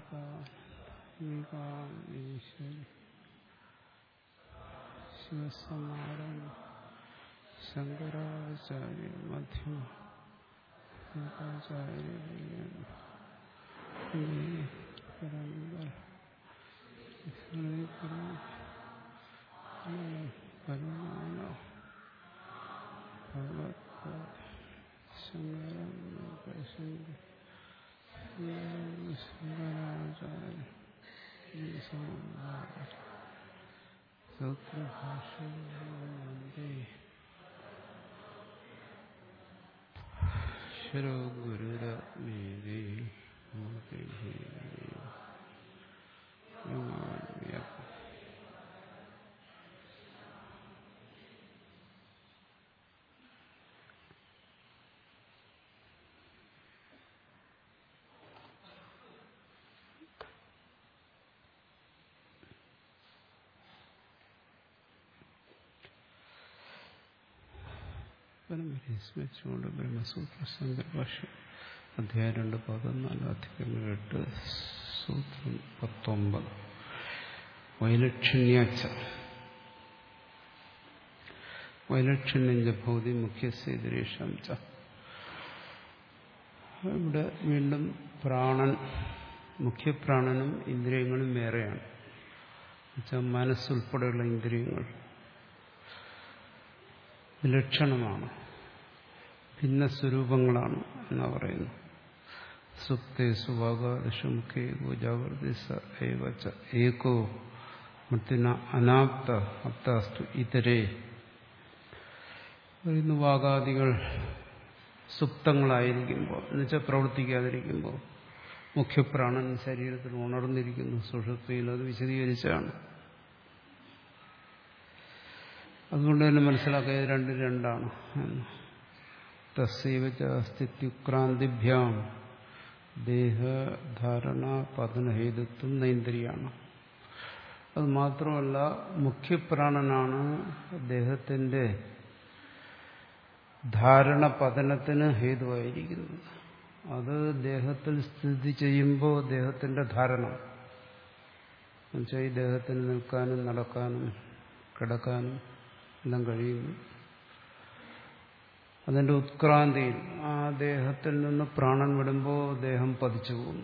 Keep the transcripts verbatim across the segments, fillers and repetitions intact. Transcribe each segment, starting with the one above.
ഈശ്വരി ശിവസമാരം ശങ്കരാചാര്യ മധ്യമ ശങ്കരാചാര്യ പരമാന ഭഗവത് ശങ്കരം ശങ്കരാചാര്യ സൂത്രഭാഷേ ശരോ ഗുരുരത്മേരേ സ്മരിച്ചുകൊണ്ട് ബ്രഹ്മസൂത്ര ശങ്കരഭാഷ്യം അധ്യായം രണ്ട് പതിനാല് അധികരണം എട്ട് സൂത്രം പത്തൊമ്പത് വൈലക്ഷണ്യാച്ച വൈലക്ഷണ്യഞ്ച ഭൗതി മുഖ്യസേതിരേഷം ച. ഇവിടെ വീണ്ടും പ്രാണൻ മുഖ്യപ്രാണനും ഇന്ദ്രിയങ്ങളും വേറെയാണ്. എന്നുവെച്ചാൽ മനസ്സുൾപ്പെടെയുള്ള ഇന്ദ്രിയങ്ങൾ വിലക്ഷണമാണ്, ഭിന്ന സ്വരൂപങ്ങളാണ് എന്നാ പറയുന്നു. സുപ്തേ സുവാഗാദിഷു മുഖേ ഗോജാവർത്തി സ ഏവ ച ഏകോ മൃത്യുന അനാപ്ത അപ്താസ്തു ഇതരേ. പറയുന്നു വാഗാദികൾ സുപ്തങ്ങളായിരിക്കുമ്പോൾ എന്നുവെച്ചാൽ പ്രവർത്തിക്കാതിരിക്കുമ്പോൾ മുഖ്യപ്രാണൻ ശരീരത്തിൽ ഉണർന്നിരിക്കുന്നു. സുഷുപ്തിയിൽ അത് വിശദീകരിച്ചാണ്. അതുകൊണ്ട് തന്നെ മനസ്സിലാക്കുക ഇത് രണ്ടും രണ്ടാണ്. തസ്സൈവച സ്ഥിത്യുക്രാന്തിഭ്യാം ദേഹധാരണ പതനഹേതുത്വം നൈന്ദ്രിയാണ്. അത് മാത്രമല്ല മുഖ്യപ്രാണനാണ് ദേഹത്തിന്റെ ധാരണ പതനത്തിന് ഹേതുവായിരിക്കുന്നത്. അത് ദേഹത്തിൽ സ്ഥിതി ചെയ്യുമ്പോൾ ദേഹത്തിന്റെ ധാരണ എന്നുവെച്ചാൽ ഈ ദേഹത്തിന് നിൽക്കാനും നടക്കാനും കിടക്കാനും എല്ലാം കഴിയുന്നു. അതിന്റെ ഉത്ക്രാന്തിയിൽ ആ ദേഹത്തിൽ നിന്ന് പ്രാണൻ വിടുമ്പോൾ ദേഹം പതിച്ചു പോകുന്നു.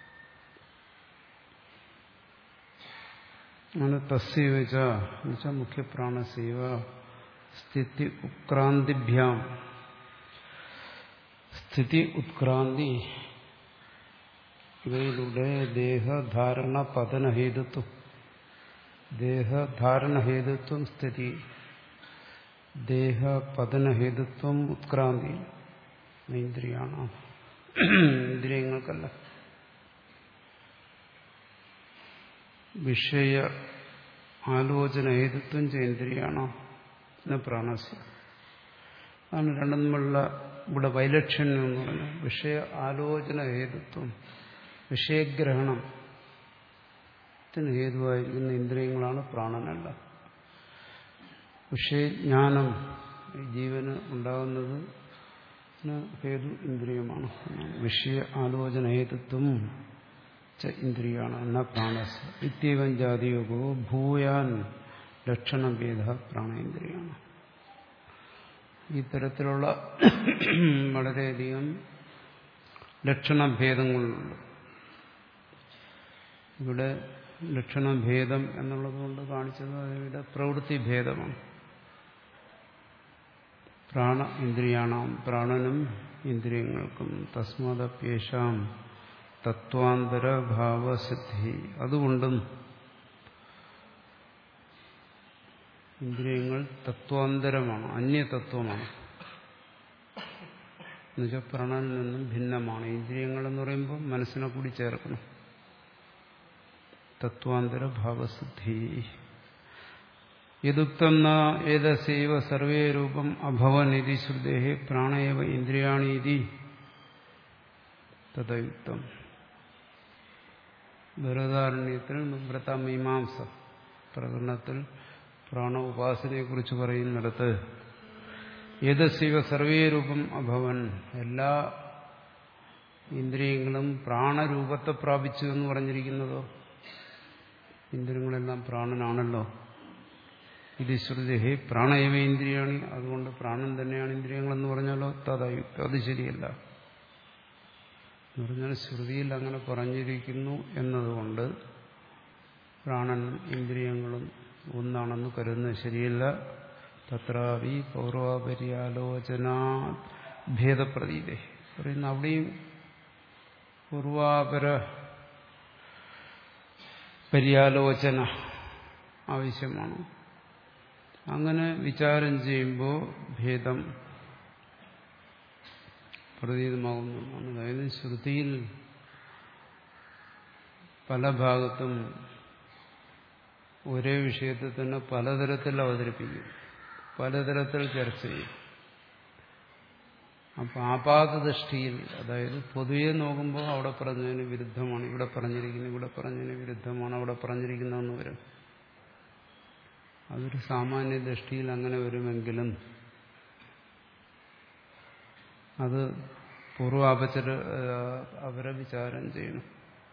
അങ്ങനെ തസ്യവച എന്നുവെച്ചാൽ മുഖ്യപ്രാണസേവ സ്ഥിതി ഉത്ക്രാന്തിഭ്യാം. സ്ഥിതി ഉത്ക്രാന്തി ഇവയിലൂടെ ദേഹധാരണ പതനഹേതുത്വം ദേഹധാരണഹേതുത്വം സ്ഥിതി ദേഹപതനഹേതുത്വം ഉത്ക്രാന്തി ഇന്ദ്രിയാണ്. ഇന്ദ്രിയങ്ങൾക്കല്ല. വിഷയ ആലോചന ഹേതുത്വം ചേന്ദ്രിയാണ് പ്രാണസ്യ. അതാണ് രണ്ടും തമ്മിലുള്ള ഇവിടെ വൈലക്ഷണ്യം എന്ന് പറഞ്ഞാൽ വിഷയ ആലോചന ഹേതുത്വം വിഷയഗ്രഹണത്തിന് ഹേതുവായിരിക്കുന്ന ഇന്ദ്രിയങ്ങളാണ്, പ്രാണനല്ല. വിഷയജ്ഞാനം ജീവന് ഉണ്ടാകുന്നത് ഹേതു ഇന്ദ്രിയമാണ്. വിഷയ ആലോചന ഹേതുത്വം ഇന്ദ്രിയാണ് എന്ന പ്രാണസ് ഇത്യവം ജാതിയോഗോ ഭൂയാൻ ലക്ഷണഭേദ പ്രാണേന്ദ്രിയാണ്. ഈ തരത്തിലുള്ള വളരെയധികം ലക്ഷണഭേദങ്ങളുണ്ട്. ഇവിടെ ലക്ഷണഭേദം എന്നുള്ളത് കൊണ്ട് കാണിച്ചത് അതിവിടെ പ്രവൃത്തിഭേദമാണ്. പ്രാണ ഇന്ദ്രിയാണാം പ്രാണനും ഇന്ദ്രിയങ്ങൾക്കും തസ്മാദപ്യേഷാം തത്വാന്തരഭാവസിദ്ധി. അതുകൊണ്ടും ഇന്ദ്രിയങ്ങൾ തത്വാന്തരമാണ്, അന്യതത്വമാണ്. എന്നുവെച്ചാൽ പ്രാണനിൽ നിന്നും ഭിന്നമാണ്. ഇന്ദ്രിയങ്ങൾ എന്ന് പറയുമ്പോൾ മനസ്സിനെ കൂടി ചേർക്കണം. തത്വാന്തരഭാവസിദ്ധി. യദുക്തം ന ഏതസൈവ സർവേ രൂപം അഭവനിധി ശ്രുതേഹ പ്രാണേവ ഇന്ദ്രിയാണീതി തദയുക്തം. ബൃഹദാരണ്യത്തിൽ വ്രതമീമാംസ പ്രകരണത്തിൽ പ്രാണ ഉപാസനയെക്കുറിച്ച് പറയുന്നിടത്ത് ഏതസൈവ സർവേ രൂപം അഭവൻ എല്ലാ ഇന്ദ്രിയങ്ങളും പ്രാണരൂപത്തെ പ്രാപിച്ചു എന്ന് പറഞ്ഞിരിക്കുന്നതോ ഇന്ദ്രിയങ്ങളെല്ലാം പ്രാണനാണല്ലോ. ഇത് ശ്രുതി പ്രാണയവ ഇന്ദ്രിയാണ്, അതുകൊണ്ട് പ്രാണൻ തന്നെയാണ് ഇന്ദ്രിയങ്ങളെന്ന് പറഞ്ഞാലോ തഥായുക്തം, അത് ശരിയല്ല. എന്ന് പറഞ്ഞാൽ ശ്രുതിയിൽ അങ്ങനെ പറഞ്ഞിരിക്കുന്നു എന്നതുകൊണ്ട് പ്രാണൻ ഇന്ദ്രിയങ്ങളും ഒന്നാണെന്ന് കരുതുന്നത് ശരിയല്ല. തത്രാവി പൗർവാപര്യാലോചന ഭേദപ്രതീതേ പറയുന്ന അവിടെയും പൂർവാപര പര്യാലോചന ആവശ്യമാണ്. അങ്ങനെ വിചാരം ചെയ്യുമ്പോൾ ഭേദം പ്രതീതമാകുന്നു. അതായത് ശ്രുതിയിൽ പല ഭാഗത്തും ഒരേ വിഷയത്തെ തന്നെ പലതരത്തിൽ അവതരിപ്പിക്കും, പലതരത്തിൽ ചർച്ച ചെയ്യും. അപ്പം ആപാതദൃഷ്ടിയിൽ, അതായത് പൊതുവെ നോക്കുമ്പോൾ അവിടെ പറഞ്ഞതിന് വിരുദ്ധമാണ്, ഇവിടെ പറഞ്ഞിരിക്കുന്നത്, ഇവിടെ പറഞ്ഞതിന് വിരുദ്ധമാണ്, അവിടെ പറഞ്ഞിരിക്കുന്നതെന്ന് വരും. അതൊരു സാമാന്യ ദൃഷ്ടിയിൽ അങ്ങനെ വരുമെങ്കിലും അത് പൂർവാപചര അവരെ വിചാരം ചെയ്യണം.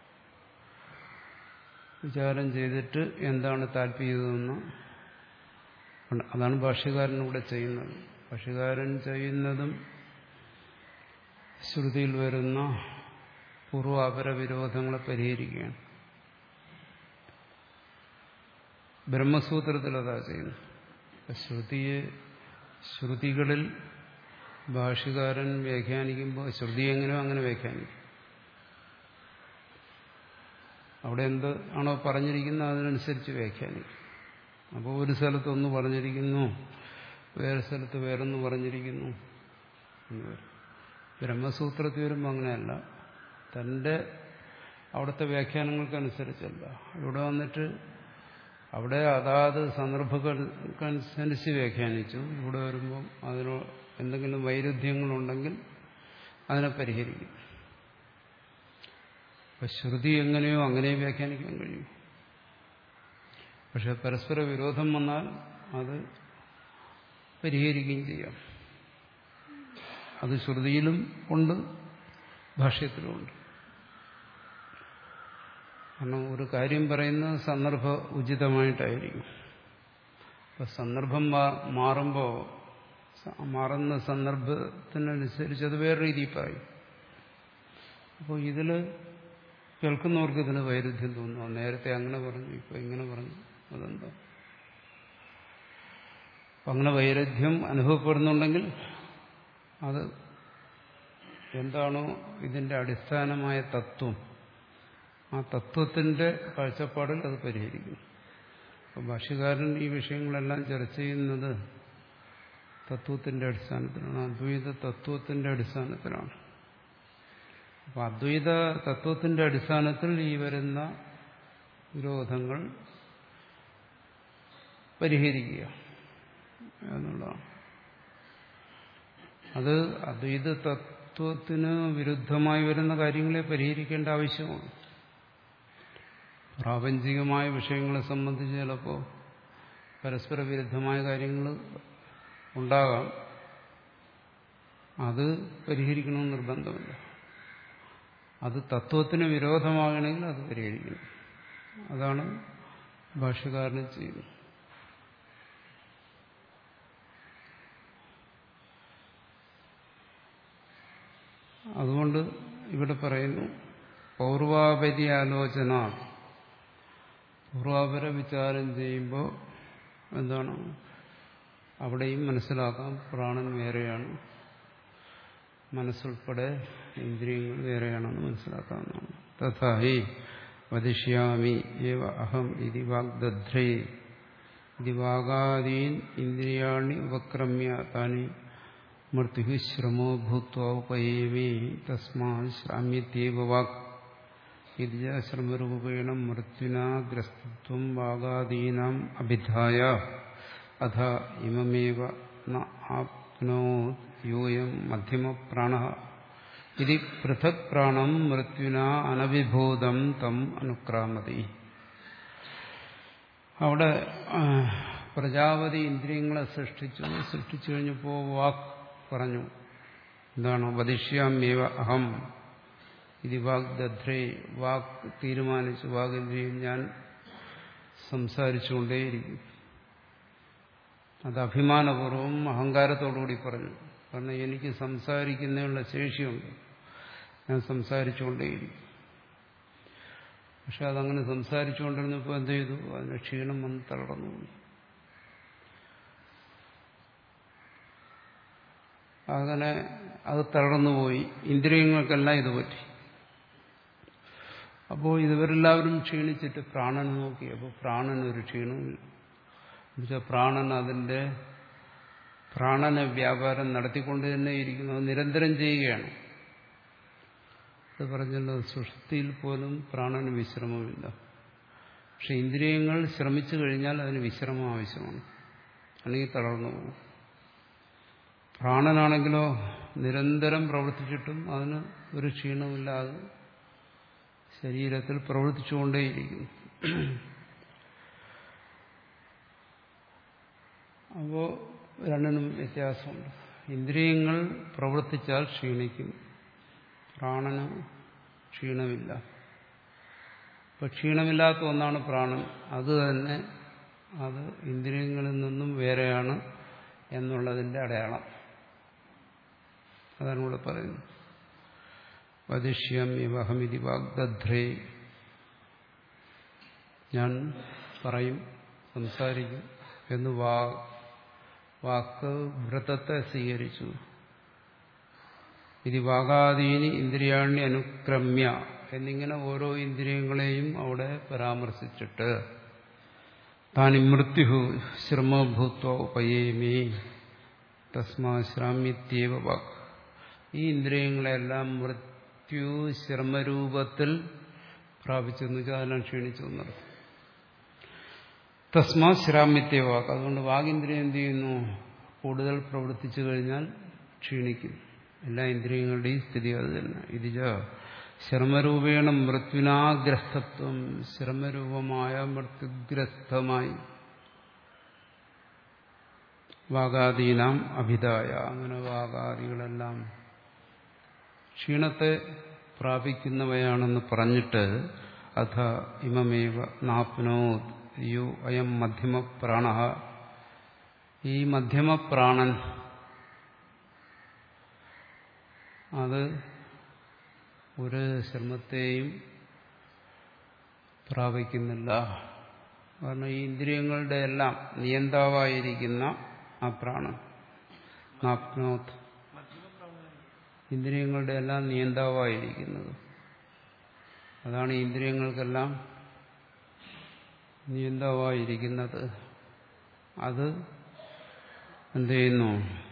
വിചാരം ചെയ്തിട്ട് എന്താണ് താല്പര്യമെന്ന്, അതാണ് ഭാഷ്യകാരനിവിടെ ചെയ്യുന്നത്. ഭാഷ്യകാരൻ ചെയ്യുന്നതും ശ്രുതിയിൽ വരുന്ന പൂർവാപര വിരോധങ്ങളെ പരിഹരിക്കുകയാണ്. ബ്രഹ്മസൂത്രത്തിൽ അതാ ചെയ്യുന്നു. ശ്രുതിയെ ശ്രുതികളിൽ ഭാഷ്യകാരൻ വ്യാഖ്യാനിക്കുമ്പോൾ ശ്രുതി എങ്ങനെയോ അങ്ങനെ വ്യാഖ്യാനിക്കും. അവിടെ എന്ത് ആണോ പറഞ്ഞിരിക്കുന്നത് അതിനനുസരിച്ച് വ്യാഖ്യാനിക്കും. അപ്പോൾ ഒരു സ്ഥലത്ത് ഒന്ന് പറഞ്ഞിരിക്കുന്നു, വേറെ സ്ഥലത്ത് വേറൊന്ന് പറഞ്ഞിരിക്കുന്നു എന്ന് വരും. ബ്രഹ്മസൂത്രത്തിൽ വരുമ്പോൾ അങ്ങനെയല്ല, തൻ്റെ അവിടുത്തെ വ്യാഖ്യാനങ്ങൾക്കനുസരിച്ചല്ല. ഇവിടെ വന്നിട്ട് അവിടെ അതാത് സന്ദർഭങ്ങൾക്കനുസരിച്ച് വ്യാഖ്യാനിച്ചു. ഇവിടെ വരുമ്പം അതിനോ എന്തെങ്കിലും വൈരുദ്ധ്യങ്ങളുണ്ടെങ്കിൽ അതിനെ പരിഹരിക്കും. അപ്പം ശ്രുതി എങ്ങനെയോ അങ്ങനെ വ്യാഖ്യാനിക്കാൻ കഴിയും. പക്ഷെ പരസ്പര വിരോധം വന്നാൽ അത് പരിഹരിക്കുകയും ചെയ്യാം. അത് ശ്രുതിയിലും ഉണ്ട്, ഭാഷ്യത്തിലുമുണ്ട്. കാരണം ഒരു കാര്യം പറയുന്നത് സന്ദർഭ ഉചിതമായിട്ടായിരിക്കും. അപ്പം സന്ദർഭം മാറുമ്പോൾ മാറുന്ന സന്ദർഭത്തിനനുസരിച്ച് അത് വേറെ രീതിയിൽ പറയും. അപ്പോൾ ഇതിൽ കേൾക്കുന്നവർക്ക് ഇതിന് വൈരുദ്ധ്യം തോന്നുന്നു. നേരത്തെ അങ്ങനെ പറഞ്ഞു, ഇപ്പോൾ ഇങ്ങനെ പറഞ്ഞു, അതെന്താ? അപ്പം അങ്ങനെ വൈരുദ്ധ്യം അനുഭവപ്പെടുന്നുണ്ടെങ്കിൽ അത് എന്താണോ ഇതിൻ്റെ അടിസ്ഥാനമായ തത്വം, ആ തത്വത്തിന്റെ കാഴ്ചപ്പാടിൽ അത് പരിഹരിക്കും. അപ്പം ഭാഷ്യകാരൻ ഈ വിഷയങ്ങളെല്ലാം ചർച്ച ചെയ്യുന്നത് തത്വത്തിന്റെ അടിസ്ഥാനത്തിലാണ്, അദ്വൈത തത്വത്തിന്റെ അടിസ്ഥാനത്തിലാണ്. അപ്പം അദ്വൈത തത്വത്തിന്റെ അടിസ്ഥാനത്തിൽ ഈ വരുന്ന വിരോധങ്ങൾ പരിഹരിക്കുക എന്നുള്ളതാണ്. അത് അദ്വൈത തത്വത്തിന് വിരുദ്ധമായി വരുന്ന കാര്യങ്ങളെ പരിഹരിക്കേണ്ട ആവശ്യമാണ്. പ്രാപഞ്ചികമായ വിഷയങ്ങളെ സംബന്ധിച്ച് ചിലപ്പോൾ പരസ്പര വിരുദ്ധമായ കാര്യങ്ങൾ ഉണ്ടാകാം, അത് പരിഹരിക്കണമെന്ന് നിർബന്ധമില്ല. അത് തത്വത്തിന് വിരോധമാകണമെങ്കിൽ അത് പരിഹരിക്കണം. അതാണ് ഭാഷ്യകാരന് ചെയ്യുന്നത്. അതുകൊണ്ട് ഇവിടെ പറയുന്നു പൗർവാപരി ആലോചന. പൂർവാപര വിചാരം ചെയ്യുമ്പോൾ എന്താണ് അവിടെയും മനസ്സിലാക്കാം, പ്രാണൻ വേറെയാണ്, മനസ്സുൾപ്പെടെ ഇന്ദ്രിയങ്ങൾ വേറെയാണെന്ന് മനസ്സിലാക്കാവുന്നതാണ്. തഥാഹി വദിഷ്യാമി ഏവ അഹം ഇതി വാഗ്ദധ്രേ ഇതി വാഗാദീൻ ഇന്ദ്രിയാണി ഉപക്രമ്യ താനി മൃത്യു ശ്രമോ ഭൂത്വാ ഉപയേമി തസ്മാ ശ്രാമ്യത്യേവ വാക് ഇതി ശ്രമരൂപേണ മൃത്യുനാ ഗ്രസ്തത്വം വാഗാദീനാം അഭിധായ അഥ ഇമമേവ ന ആപ്നോത് യോയം മധ്യമപ്രാണഃ ഇതി പൃഥക് പ്രാണം മൃത്യുനാ അനവിഭൂതം തം അനുക്രാമതി. അവിടെ പ്രജാപതി ഇന്ദ്രിയങ്ങളെ സൃഷ്ടിച്ചു. സൃഷ്ടിച്ചു കഴിഞ്ഞപ്പോൾ വാക്ക് പറഞ്ഞു, എന്താണ്? വദിഷ്യാമ്യേവ അഹം, ഇത് വാഗ്ദധ്രേ വാക്ക് തീരുമാനിച്ചു, വാഗിന്ദ്രിയം ഞാൻ സംസാരിച്ചുകൊണ്ടേയിരിക്കും. അത് അഭിമാനപൂർവ്വം അഹങ്കാരത്തോടുകൂടി പറഞ്ഞു. കാരണം എനിക്ക് സംസാരിക്കുന്നതിനുള്ള ശേഷിയുണ്ട്, ഞാൻ സംസാരിച്ചുകൊണ്ടേയിരിക്കും. പക്ഷെ അതങ്ങനെ സംസാരിച്ചുകൊണ്ടിരുന്നപ്പോൾ എന്ത് ചെയ്തു? അതിന് ക്ഷീണം വന്ന് തളർന്നു. അങ്ങനെ അത് തളർന്നുപോയി. ഇന്ദ്രിയങ്ങൾക്കെല്ലാം ഇത് പറ്റി. അപ്പോൾ ഇവരെല്ലാവരും ക്ഷീണിച്ചിട്ട് പ്രാണനെ നോക്കി. അപ്പോൾ പ്രാണനൊരു ക്ഷീണമില്ല. എന്നുവെച്ചാൽ പ്രാണൻ അതിൻ്റെ പ്രാണന വ്യാപാരം നടത്തിക്കൊണ്ട് തന്നെ ഇരിക്കുന്നു, അത് നിരന്തരം ചെയ്യുകയാണ്. അത് പറഞ്ഞല്ലോ, സുഷുപ്തിയിൽ പോലും പ്രാണന് വിശ്രമമില്ല. പക്ഷെ ഇന്ദ്രിയങ്ങൾ ശ്രമിച്ചു കഴിഞ്ഞാൽ അതിന് വിശ്രമം ആവശ്യമാണ്, അല്ലെങ്കിൽ തളർന്നു പോകും. പ്രാണനാണെങ്കിലോ നിരന്തരം പ്രവർത്തിച്ചിട്ടും അതിന് ഒരു ക്ഷീണമില്ലാതെ ശരീരത്തിൽ പ്രവർത്തിച്ചുകൊണ്ടേയിരിക്കുന്നു. അപ്പോൾ രണ്ടിനും വ്യത്യാസമുണ്ട്. ഇന്ദ്രിയങ്ങൾ പ്രവർത്തിച്ചാൽ ക്ഷീണിക്കും, പ്രാണന് ക്ഷീണമില്ല. ഇപ്പം ക്ഷീണമില്ലാത്ത ഒന്നാണ് പ്രാണൻ. അത് തന്നെ അത് ഇന്ദ്രിയങ്ങളിൽ നിന്നും വേറെയാണ് എന്നുള്ളതിൻ്റെ അടയാളം. അതാണ് ഇവിടെ പറയുന്നത്. വദിഷ്യം ഇവഹമിതി വാഗ്ദധ്രേ, ഞാൻ പറയും, സംസാരിക്കും എന്ന് വാ വാക്ക് വ്രതത്തെ സ്വീകരിച്ചു. ഇത് വാഗാദീനി ഇന്ദ്രിയാണി അനുക്രമ്യ എന്നിങ്ങനെ ഓരോ ഇന്ദ്രിയങ്ങളെയും അവിടെ പരാമർശിച്ചിട്ട് താൻ മൃത്യു ശ്രമഭൂത്വ ഉപയേമി തസ്മാ ശ്രാമ്യത്യേവ വാക്. ഈ ഇന്ദ്രിയങ്ങളെല്ലാം മൃത്യു ശ്രമരൂപത്തിൽ പ്രാപിച്ചെന്ന് വെച്ചാൽ അതെല്ലാം ക്ഷീണിച്ചു എന്നർത്ഥം. തസ്മാ ശ്രാമ്യത്യേവ വാക്. അതുകൊണ്ട് വാഗിന്ദ്രിയം എന്ത് ചെയ്യുന്നു? കൂടുതൽ പ്രവർത്തിച്ചു കഴിഞ്ഞാൽ ക്ഷീണിക്കും. എല്ലാ ഇന്ദ്രിയങ്ങളുടെയും സ്ഥിതി അത് തന്നെ. ഇതിജ ശ്രമരൂപേണ മൃത്യുനാഗ്രസ്തത്വം, ശ്രമരൂപമായ മൃത്യുഗ്രസ്തമായി വാഗാദീനാം അഭിതായ, അങ്ങനെ വാഗാദികളെല്ലാം ക്ഷീണത്തെ പ്രാപിക്കുന്നവയാണെന്ന് പറഞ്ഞിട്ട് അഥ ഇമമേവ നാപ്നോത് യോ അയം മധ്യമപ്രാണ, ഈ മധ്യമപ്രാണൻ അത് ഒരു ശ്രമത്തെയും പ്രാപിക്കുന്നില്ല. കാരണം ഈ ഇന്ദ്രിയങ്ങളുടെ എല്ലാം നിയന്താവായിരിക്കുന്ന ആ പ്രാണൻ നാപ്നോത്, ഇന്ദ്രിയങ്ങളുടെ എല്ലാം നിയന്താവായിരിക്കുന്നത്, അതാണ് ഈ ഇന്ദ്രിയങ്ങൾക്കെല്ലാം നിയന്താവായിരിക്കുന്നത്. അത് എന്ത് ചെയ്യുന്നു?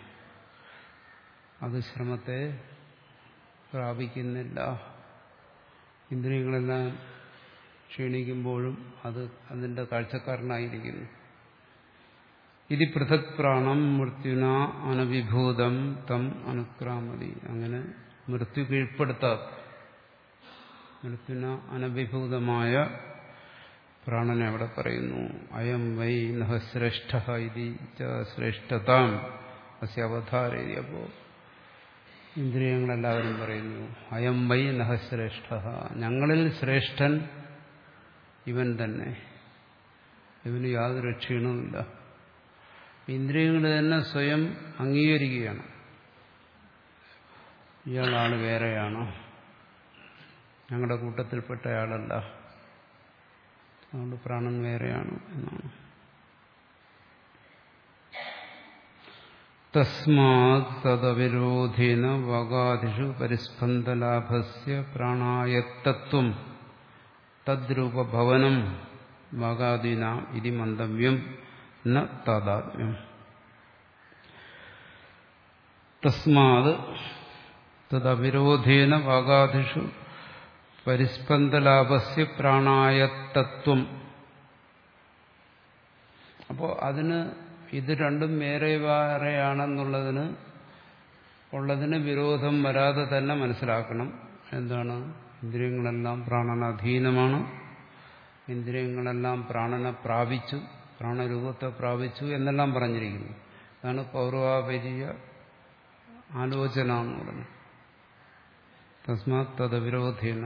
അത് ശ്രമത്തെ പ്രാപിക്കുന്നില്ല. ഇന്ദ്രിയങ്ങളെല്ലാം ക്ഷീണിക്കുമ്പോഴും അത് അതിന്റെ കാഴ്ചക്കാരനായിരിക്കുന്നു. ഇത് പൃഥക് പ്രാണം മൃത്യുന അനവിഭൂതം തം അനുക്രാമതി. അങ്ങനെ മൃത്യു കീഴ്പ്പെടുത്താത്ത, മൃത്യുന അനവിഭൂതമായ പ്രാണനെ അവിടെ പറയുന്നു. അയം വൈ നഹ ശ്രേഷ്ഠ ഇതി ച ശ്രേഷ്ഠതാം അസ്യ അവതാരേതി. അപ്പോൾ ഇന്ദ്രിയങ്ങളെല്ലാവരും പറയുന്നു അയം വൈ നഹ ശ്രേഷ്ഠ, ഞങ്ങളിൽ ശ്രേഷ്ഠൻ ഇവൻ തന്നെ, ഇവന് യാതൊരു ക്ഷീണവുമില്ല. ഇന്ദ്രിയങ്ങൾ തന്നെ സ്വയം അംഗീകരിക്കുകയാണ്, ഇയാളാണ് വേറെയാണ്, ഞങ്ങളുടെ കൂട്ടത്തിൽപ്പെട്ട ആളല്ല, അതുകൊണ്ട് പ്രാണൻ വേറെയാണ് എന്നാണ്. തസ്മാത് തദവിരോധേന വാഗാദിഷു പരിസ്പന്ദലാഭസ്യ പ്രാണായത്തത്വം തദ്രൂപഭവനം വാഗാദീനാം ഇതി മന്തവ്യം ന താദാത്മ്യം. തസ്മാത് തദവിരോധേന വാഗാദിഷു പരിസ്പന്ദലാഭസ്യ പ്രാണായത്തത്വം. അപ്പോൾ അതിന് ഇത് രണ്ടും വേറെ വേറെയാണെന്നുള്ളതിന് ഉള്ളതിന് വിരോധം വരാതെ തന്നെ മനസ്സിലാക്കണം. എന്താണ്? ഇന്ദ്രിയങ്ങളെല്ലാം പ്രാണനാധീനമാണ്, ഇന്ദ്രിയങ്ങളെല്ലാം പ്രാണനെ പ്രാപിച്ചു, പ്രാണരൂപത്തെ പ്രാപിച്ചു എന്നെല്ലാം പറഞ്ഞിരിക്കുന്നു. അതാണ് പൗർവാപര്യ ആലോചന എന്ന് പറയുന്നത്. തസ്മാത് തദവിരോധേന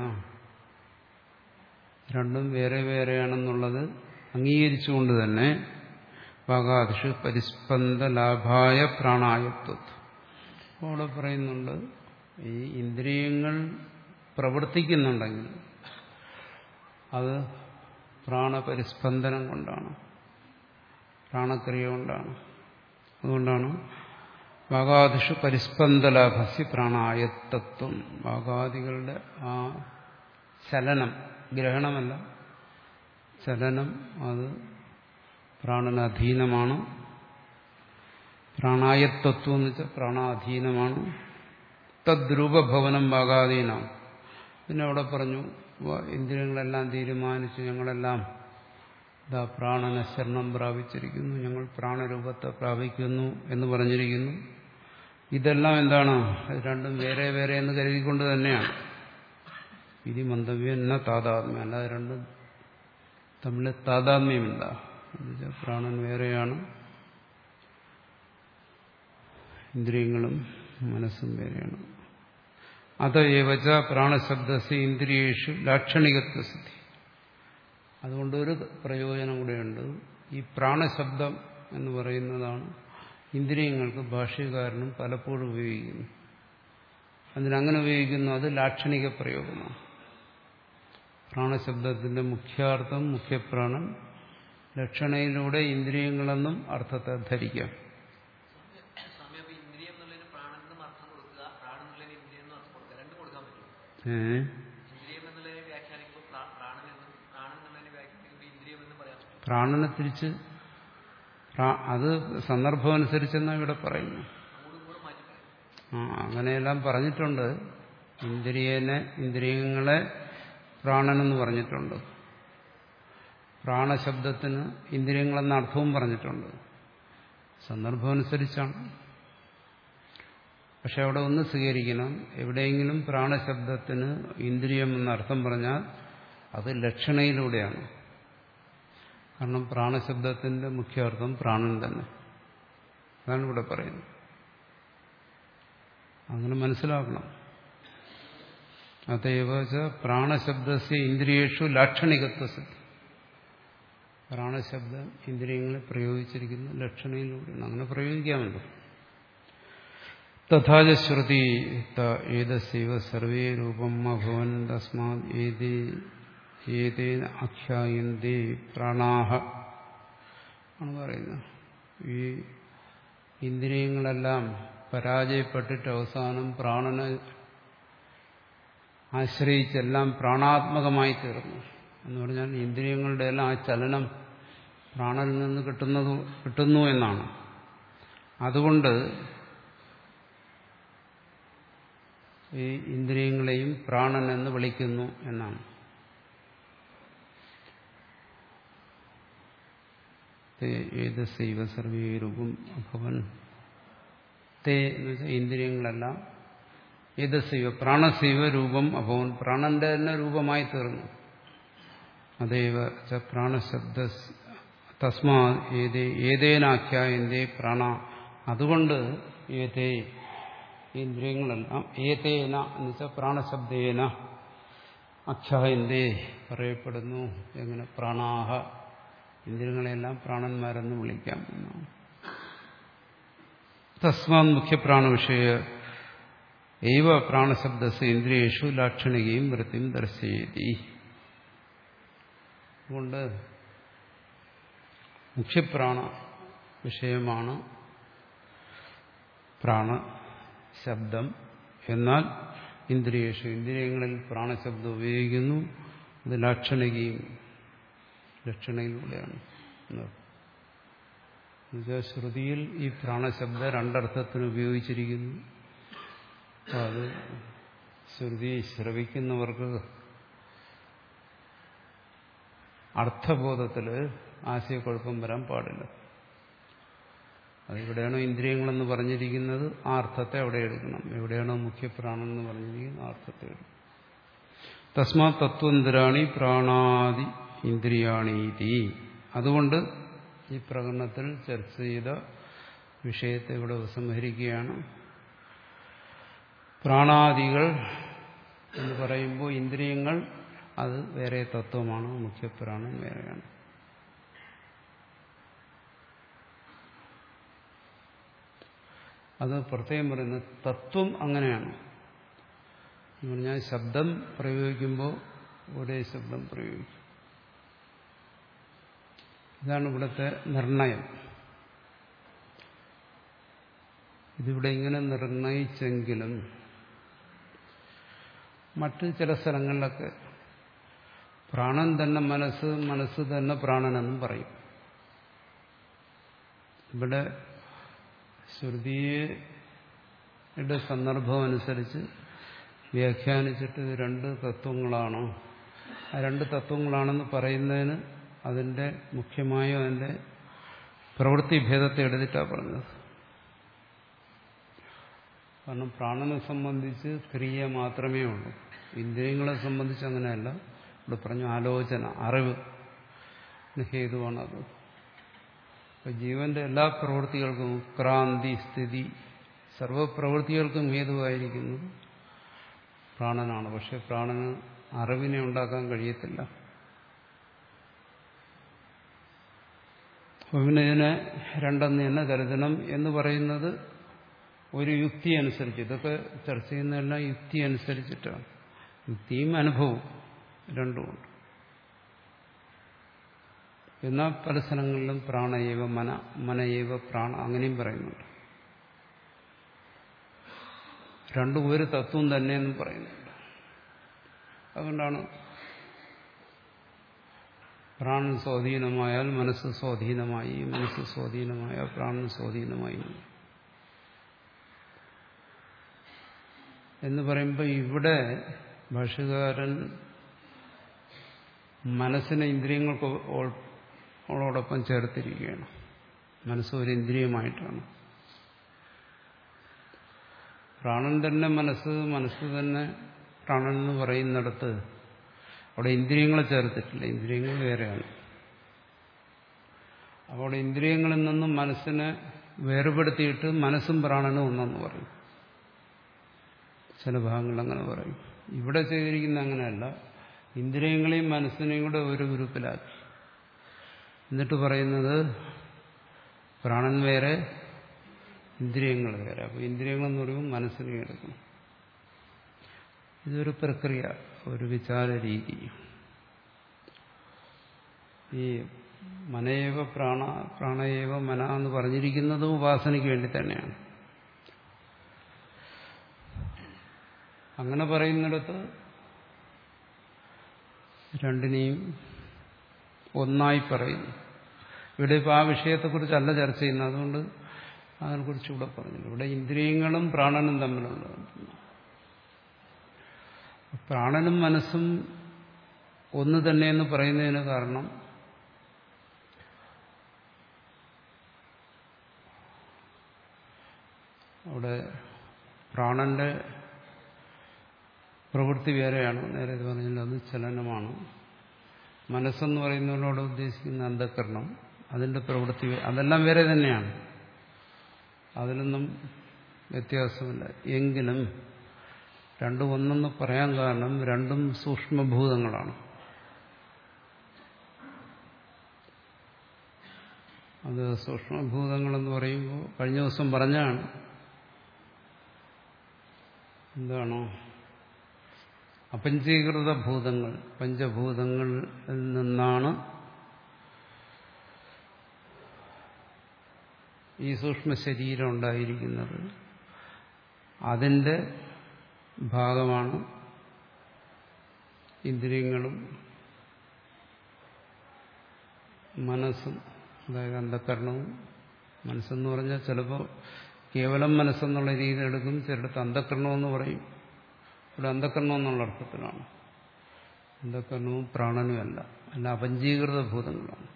രണ്ടും വേറെ വേറെയാണെന്നുള്ളത് അംഗീകരിച്ചുകൊണ്ട് തന്നെ വാഗാദിഷു പരിസ്പന്ദ ലാഭായ പ്രാണായത്വം. അവിടെ പറയുന്നുണ്ട് ഈ ഇന്ദ്രിയങ്ങൾ പ്രവർത്തിക്കുന്നുണ്ടെങ്കിൽ അത് പ്രാണപരിസ്പന്ദനം കൊണ്ടാണ്, പ്രാണക്രിയ കൊണ്ടാണ്. അതുകൊണ്ടാണ് വാഗാദിഷു പരിസ്പന്ദലാഭസ്യ പ്രാണായത്തത്വം. വാഗാദികളുടെ ആ ചലനം, ഗ്രഹണമല്ല, ചലനം അത് പ്രാണനധീനമാണ്. പ്രാണായത്തത്വം എന്ന് വെച്ചാൽ പ്രാണാധീനമാണ്. തദ്രൂപഭവനം വാഗാദീനാം. പിന്നെ അവിടെ പറഞ്ഞു ഇന്ദ്രിയങ്ങളെല്ലാം തീരുമാനിച്ചു, ഞങ്ങളെല്ലാം ഇതാ പ്രാണന ശരണം പ്രാപിച്ചിരിക്കുന്നു, ഞങ്ങൾ പ്രാണരൂപത്തെ പ്രാപിക്കുന്നു എന്ന് പറഞ്ഞിരിക്കുന്നു. ഇതെല്ലാം എന്താണ്? രണ്ടും വേറെ വേറെ എന്ന് കരുതിക്കൊണ്ട് തന്നെയാണ്. ഇത് മന്തവ്യം എന്ന താതാത്മ്യം, അല്ലാതെ രണ്ടും തമ്മിൽ താതാത്മ്യമില്ല. എന്നുവെച്ചാൽ പ്രാണൻ വേറെയാണ്, ഇന്ദ്രിയങ്ങളും മനസ്സും വേറെയാണ്. അതയേവച പ്രാണശബ്ദസ് ഇന്ദ്രിയേഷു ലാക്ഷണികത്വ സിദ്ധി. അതുകൊണ്ട് ഒരു പ്രയോജനം കൂടെയുണ്ട്. ഈ പ്രാണശബ്ദം എന്ന് പറയുന്നതാണ് ഇന്ദ്രിയങ്ങൾക്ക് ഭാഷ്യകാരനും പലപ്പോഴും ഉപയോഗിക്കുന്നു. അതിനങ്ങനെ ഉപയോഗിക്കുന്നു, അത് ലാക്ഷണിക പ്രയോഗമാണ്. പ്രാണശബ്ദത്തിന്റെ മുഖ്യാർത്ഥം മുഖ്യപ്രാണൻ, ലക്ഷണയിലൂടെ ഇന്ദ്രിയങ്ങളെന്നും അർത്ഥത്തെ ധരിക്കാം. ഏ പ്രാണനെ തിരിച്ച് അത് സന്ദർഭമനുസരിച്ചെന്നാണ് ഇവിടെ പറയുന്നു. ആ അങ്ങനെയെല്ലാം പറഞ്ഞിട്ടുണ്ട്. ഇന്ദ്രിയനെ ഇന്ദ്രിയങ്ങളെ പ്രാണനെന്ന് പറഞ്ഞിട്ടുണ്ട്. പ്രാണശബ്ദത്തിന് ഇന്ദ്രിയങ്ങളെന്ന അർത്ഥവും പറഞ്ഞിട്ടുണ്ട്. സന്ദർഭമനുസരിച്ചാണ്. പക്ഷെ അവിടെ ഒന്ന് സ്വീകരിക്കണം, എവിടെയെങ്കിലും പ്രാണശബ്ദത്തിന് ഇന്ദ്രിയം എന്ന അർത്ഥം പറഞ്ഞാൽ അത് ലക്ഷണയിലൂടെയാണ്. കാരണം പ്രാണശബ്ദത്തിന്റെ മുഖ്യാർത്ഥം പ്രാണൻ തന്നെ. അതാണ് ഇവിടെ പറയുന്നത്. അങ്ങനെ മനസ്സിലാക്കണം. അതേവ പ്രാണശബ്ദസ്യ ഇന്ദ്രിയേഷു ലാക്ഷണികത്വ സിദ്ധി. പ്രാണശബ്ദം ഇന്ദ്രിയങ്ങളെ പ്രയോഗിച്ചിരിക്കുന്ന ലക്ഷണയിലൂടെയാണ്. അങ്ങനെ പ്രയോഗിക്കാമല്ലോ. തഥാച ശ്രുതി ഏതസ്യൈവ സർവേ രൂപം അഭവൻ തസ്മാത് ഏതേന ആഖ്യായന്തേ പ്രാണാഹ ആണ് പറയുന്നത്. ഈ ഇന്ദ്രിയങ്ങളെല്ലാം പരാജയപ്പെട്ടിട്ട് അവസാനം പ്രാണനെ ആശ്രയിച്ചെല്ലാം പ്രാണാത്മകമായി തീർന്നു എന്ന് പറഞ്ഞാൽ ഇന്ദ്രിയങ്ങളുടെ എല്ലാം ആ ചലനം പ്രാണനിൽ നിന്ന് കിട്ടുന്നത് കിട്ടുന്നു എന്നാണ്. അതുകൊണ്ട് ഈ ഇന്ദ്രിയങ്ങളെയും പ്രാണൻ എന്ന് വിളിക്കുന്നു എന്നാണ്. ഏതസൈവ സർവീരൂപം അഭവൻ തേ എന്ന് വെച്ചാൽ ഇന്ദ്രിയങ്ങളെല്ലാം ഏതസൈവ പ്രാണസൈവ രൂപം അഭവൻ, പ്രാണന്റെ തന്നെ രൂപമായി തീർന്നു. അതേവ പ്രാണശബ്ദ തസ്മാ ഏതേ ഏതേനാഖ്യായന്തേ പ്രാണ. അതുകൊണ്ട് ഏതേ ഇന്ദ്രിയങ്ങളെല്ലാം ഏതേന എന്ന് വെച്ചാൽ പ്രാണശബ്ദേന ആഖ്യായന്തേ പറയപ്പെടുന്നു. എങ്ങനെ? പ്രാണാഹ, ഇന്ദ്രിയങ്ങളെല്ലാം പ്രാണന്മാരെന്ന് വിളിക്കാം എന്നാണ്. തസ്മാൻ മുഖ്യപ്രാണ വിഷയ ഏവ പ്രാണശബ്ദസ് ഇന്ദ്രിയേഷു ലാക്ഷണികയും വൃത്തിയും ദർശയതി. അതുകൊണ്ട് മുഖ്യപ്രാണ വിഷയമാണ് പ്രാണശബ്ദം. എന്നാൽ ഇന്ദ്രിയേഷു ഇന്ദ്രിയങ്ങളിൽ പ്രാണശബ്ദം ഉപയോഗിക്കുന്നു. അത് ലാക്ഷണികയും ലക്ഷണയിലൂടെയാണ്. എന്നുവെച്ചാൽ ശ്രുതിയിൽ ഈ പ്രാണശബ്ദ രണ്ടർത്ഥത്തിന് ഉപയോഗിച്ചിരിക്കുന്നു. അത് ശ്രുതി ശ്രവിക്കുന്നവർക്ക് അർത്ഥബോധത്തിൽ ആശയക്കുഴപ്പം വരാൻ പാടില്ല. അതെവിടെയാണോ ഇന്ദ്രിയങ്ങളെന്ന് പറഞ്ഞിരിക്കുന്നത് ആ അർത്ഥത്തെ അവിടെ എടുക്കണം. എവിടെയാണോ മുഖ്യപ്രാണൻ എന്ന് പറഞ്ഞിരിക്കുന്നത് ആ അർത്ഥത്തെ എടുക്കണം. തസ്മാ തത്വന്തരാണി പ്രാണാദി ഇന്ദ്രിയാണീതി. അതുകൊണ്ട് ഈ പ്രകടനത്തിൽ ചർച്ച ചെയ്ത വിഷയത്തെ ഇവിടെ ഉപസംഹരിക്കുകയാണ്. പ്രാണാദികൾ എന്ന് പറയുമ്പോൾ ഇന്ദ്രിയങ്ങൾ അത് വേറെ തത്വമാണ്, മുഖ്യപ്രാണൻ വേറെയാണ്. അത് പ്രത്യേകം പറയുന്നത് തത്വം അങ്ങനെയാണ് എന്ന് പറഞ്ഞാൽ ശബ്ദം പ്രയോഗിക്കുമ്പോൾ ഒരേ ശബ്ദം പ്രയോഗിക്കും. ഇതാണ് ഇവിടുത്തെ നിർണയം. ഇതിവിടെ ഇങ്ങനെ നിർണയിച്ചെങ്കിലും മറ്റ് ചില സ്ഥലങ്ങളിലൊക്കെ പ്രാണൻ തന്നെ മനസ്സ്, മനസ്സ് തന്നെ പ്രാണനെന്നും പറയും. ഇവിടെ ശ്രുതിയുടെ സന്ദർഭം അനുസരിച്ച് വ്യാഖ്യാനിച്ചിട്ട് ഇത് രണ്ട് തത്വങ്ങളാണ്, ആ രണ്ട് തത്വങ്ങളാണെന്ന് പറയുന്നതിന് അതിൻ്റെ മുഖ്യമായും അതിൻ്റെ പ്രവൃത്തിഭേദത്തെ എടുത്തിട്ടാണ് പറഞ്ഞത്. കാരണം പ്രാണനെ സംബന്ധിച്ച് ക്രിയ മാത്രമേ ഉള്ളൂ, ഇന്ദ്രിയങ്ങളെ സംബന്ധിച്ച് അങ്ങനെയല്ല. ഇവിടെ പറഞ്ഞു ആലോചന, അറിവ് ഹേതുവാണത്. അപ്പൊ ജീവന്റെ എല്ലാ പ്രവൃത്തികൾക്കും ക്രാന്തി, സ്ഥിതി, സർവപ്രവൃത്തികൾക്കും ഹേതുവായിരിക്കുന്നു പ്രാണനാണ്. പക്ഷെ പ്രാണന് അറിവിനെ ഉണ്ടാക്കാൻ കഴിയത്തില്ല. അപ്പൊ പിന്നെ ഇതിനെ രണ്ടെന്ന് തന്നെ കരുതണം എന്ന് പറയുന്നത് ഒരു യുക്തി അനുസരിച്ച്. ഇതൊക്കെ ചർച്ച ചെയ്യുന്നതെല്ലാം യുക്തി അനുസരിച്ചിട്ടാണ്. യുക്തിയും അനുഭവവും രണ്ടുമുണ്ട്. എന്നാൽ പല സ്ഥലങ്ങളിലും പ്രാണയേവ മന, മനയേവ പ്രാണ അങ്ങനെയും പറയുന്നുണ്ട്. രണ്ടും ഒരു തത്വം തന്നെയെന്നും പറയുന്നുണ്ട്. അതുകൊണ്ടാണ് പ്രാണൻ സ്വാധീനമായാൽ മനസ്സ് സ്വാധീനമായി, മനസ്സ് സ്വാധീനമായാൽ പ്രാണൻ സ്വാധീനമായി എന്ന് പറയുമ്പോൾ ഇവിടെ ഭാഷ്യകാരൻ മനസ്സിനെ ഇന്ദ്രിയങ്ങളോടൊപ്പം ചേർത്തിരിക്കുകയാണ്. മനസ്സ് ഒരു ഇന്ദ്രിയമായിട്ടാണ്. പ്രാണൻ തന്നെ മനസ്സ്, മനസ്സ് തന്നെ പ്രാണൻ എന്ന് പറയുന്നിടത്ത് അവിടെ ഇന്ദ്രിയങ്ങളെ ചേർത്തിട്ടില്ല. ഇന്ദ്രിയങ്ങൾ വേറെയാണ്. അവിടെ ഇന്ദ്രിയങ്ങളിൽ നിന്നും മനസ്സിനെ വേർപെടുത്തിയിട്ട് മനസ്സും പ്രാണനും ഒന്നെന്ന് പറയും. ചില ഭാഗങ്ങൾ അങ്ങനെ പറയും. ഇവിടെ ചെയ്തിരിക്കുന്ന അങ്ങനെയല്ല. ഇന്ദ്രിയങ്ങളെയും മനസ്സിനെയും കൂടെ ഒരു ഗ്രൂപ്പിലാക്കി എന്നിട്ട് പറയുന്നത് പ്രാണൻ വേറെ, ഇന്ദ്രിയങ്ങൾ വേറെ. അപ്പോൾ ഇന്ദ്രിയങ്ങളെന്ന് പറയുമ്പോൾ മനസ്സിനെ എടുക്കണം. ഇതൊരു പ്രക്രിയ, ഒരു വിചാര രീതി. ഈ മനയേവ പ്രാണ, പ്രാണയേവ മന എന്ന് പറഞ്ഞിരിക്കുന്നതും ഉപാസനയ്ക്ക് വേണ്ടി തന്നെയാണ്. അങ്ങനെ പറയുന്നിടത്ത് രണ്ടിനെയും ഒന്നായി പറയുന്നു. ഇവിടെ ഇപ്പോൾ ആ വിഷയത്തെക്കുറിച്ചല്ല ചർച്ച ചെയ്യുന്നത്, അതുകൊണ്ട് അതിനെക്കുറിച്ച് ഇവിടെ പറഞ്ഞില്ല. ഇവിടെ ഇന്ദ്രിയങ്ങളും പ്രാണനും തമ്മിലുള്ള പ്രാണനും മനസ്സും ഒന്ന് തന്നെയെന്ന് പറയുന്നതിന് കാരണം അവിടെ പ്രാണന്റെ പ്രവൃത്തി വേറെയാണ്. നേരത്തെ പറഞ്ഞില്ല, അത് ചലനമാണ്. മനസ്സെന്ന് പറയുന്നതിനോട് ഉദ്ദേശിക്കുന്ന അന്ധകരണം, അതിന്റെ പ്രവൃത്തി അതെല്ലാം വേറെ തന്നെയാണ്. അതിലൊന്നും വ്യത്യാസമില്ല. എങ്കിലും രണ്ടും ഒന്നെന്ന് പറയാൻ കാരണം രണ്ടും സൂക്ഷ്മഭൂതങ്ങളാണ്. അത് സൂക്ഷ്മഭൂതങ്ങളെന്ന് പറയുമ്പോൾ കഴിഞ്ഞ ദിവസം പറഞ്ഞാണ് എന്താണോ അപഞ്ചീകൃത ഭൂതങ്ങൾ, പഞ്ചഭൂതങ്ങളിൽ നിന്നാണ് ഈ സൂക്ഷ്മ ശരീരം ഉണ്ടായിരിക്കുന്നത്. അതിൻ്റെ ഭാഗമാണ് ഇന്ദ്രിയങ്ങളും മനസ്സും, അതായത് അന്ധകരണവും. മനസ്സെന്ന് പറഞ്ഞാൽ ചിലപ്പോൾ കേവലം മനസ്സെന്നുള്ള രീതി എടുക്കും, ചിലടത്ത് അന്ധകരണമെന്ന് പറയും. ഇവിടെ അന്ധകരണം എന്നുള്ള അർത്ഥത്തിലാണ്. അന്ധകരണവും പ്രാണനും അല്ല, അല്ല അപഞ്ചീകൃത ഭൂതങ്ങളാണ്.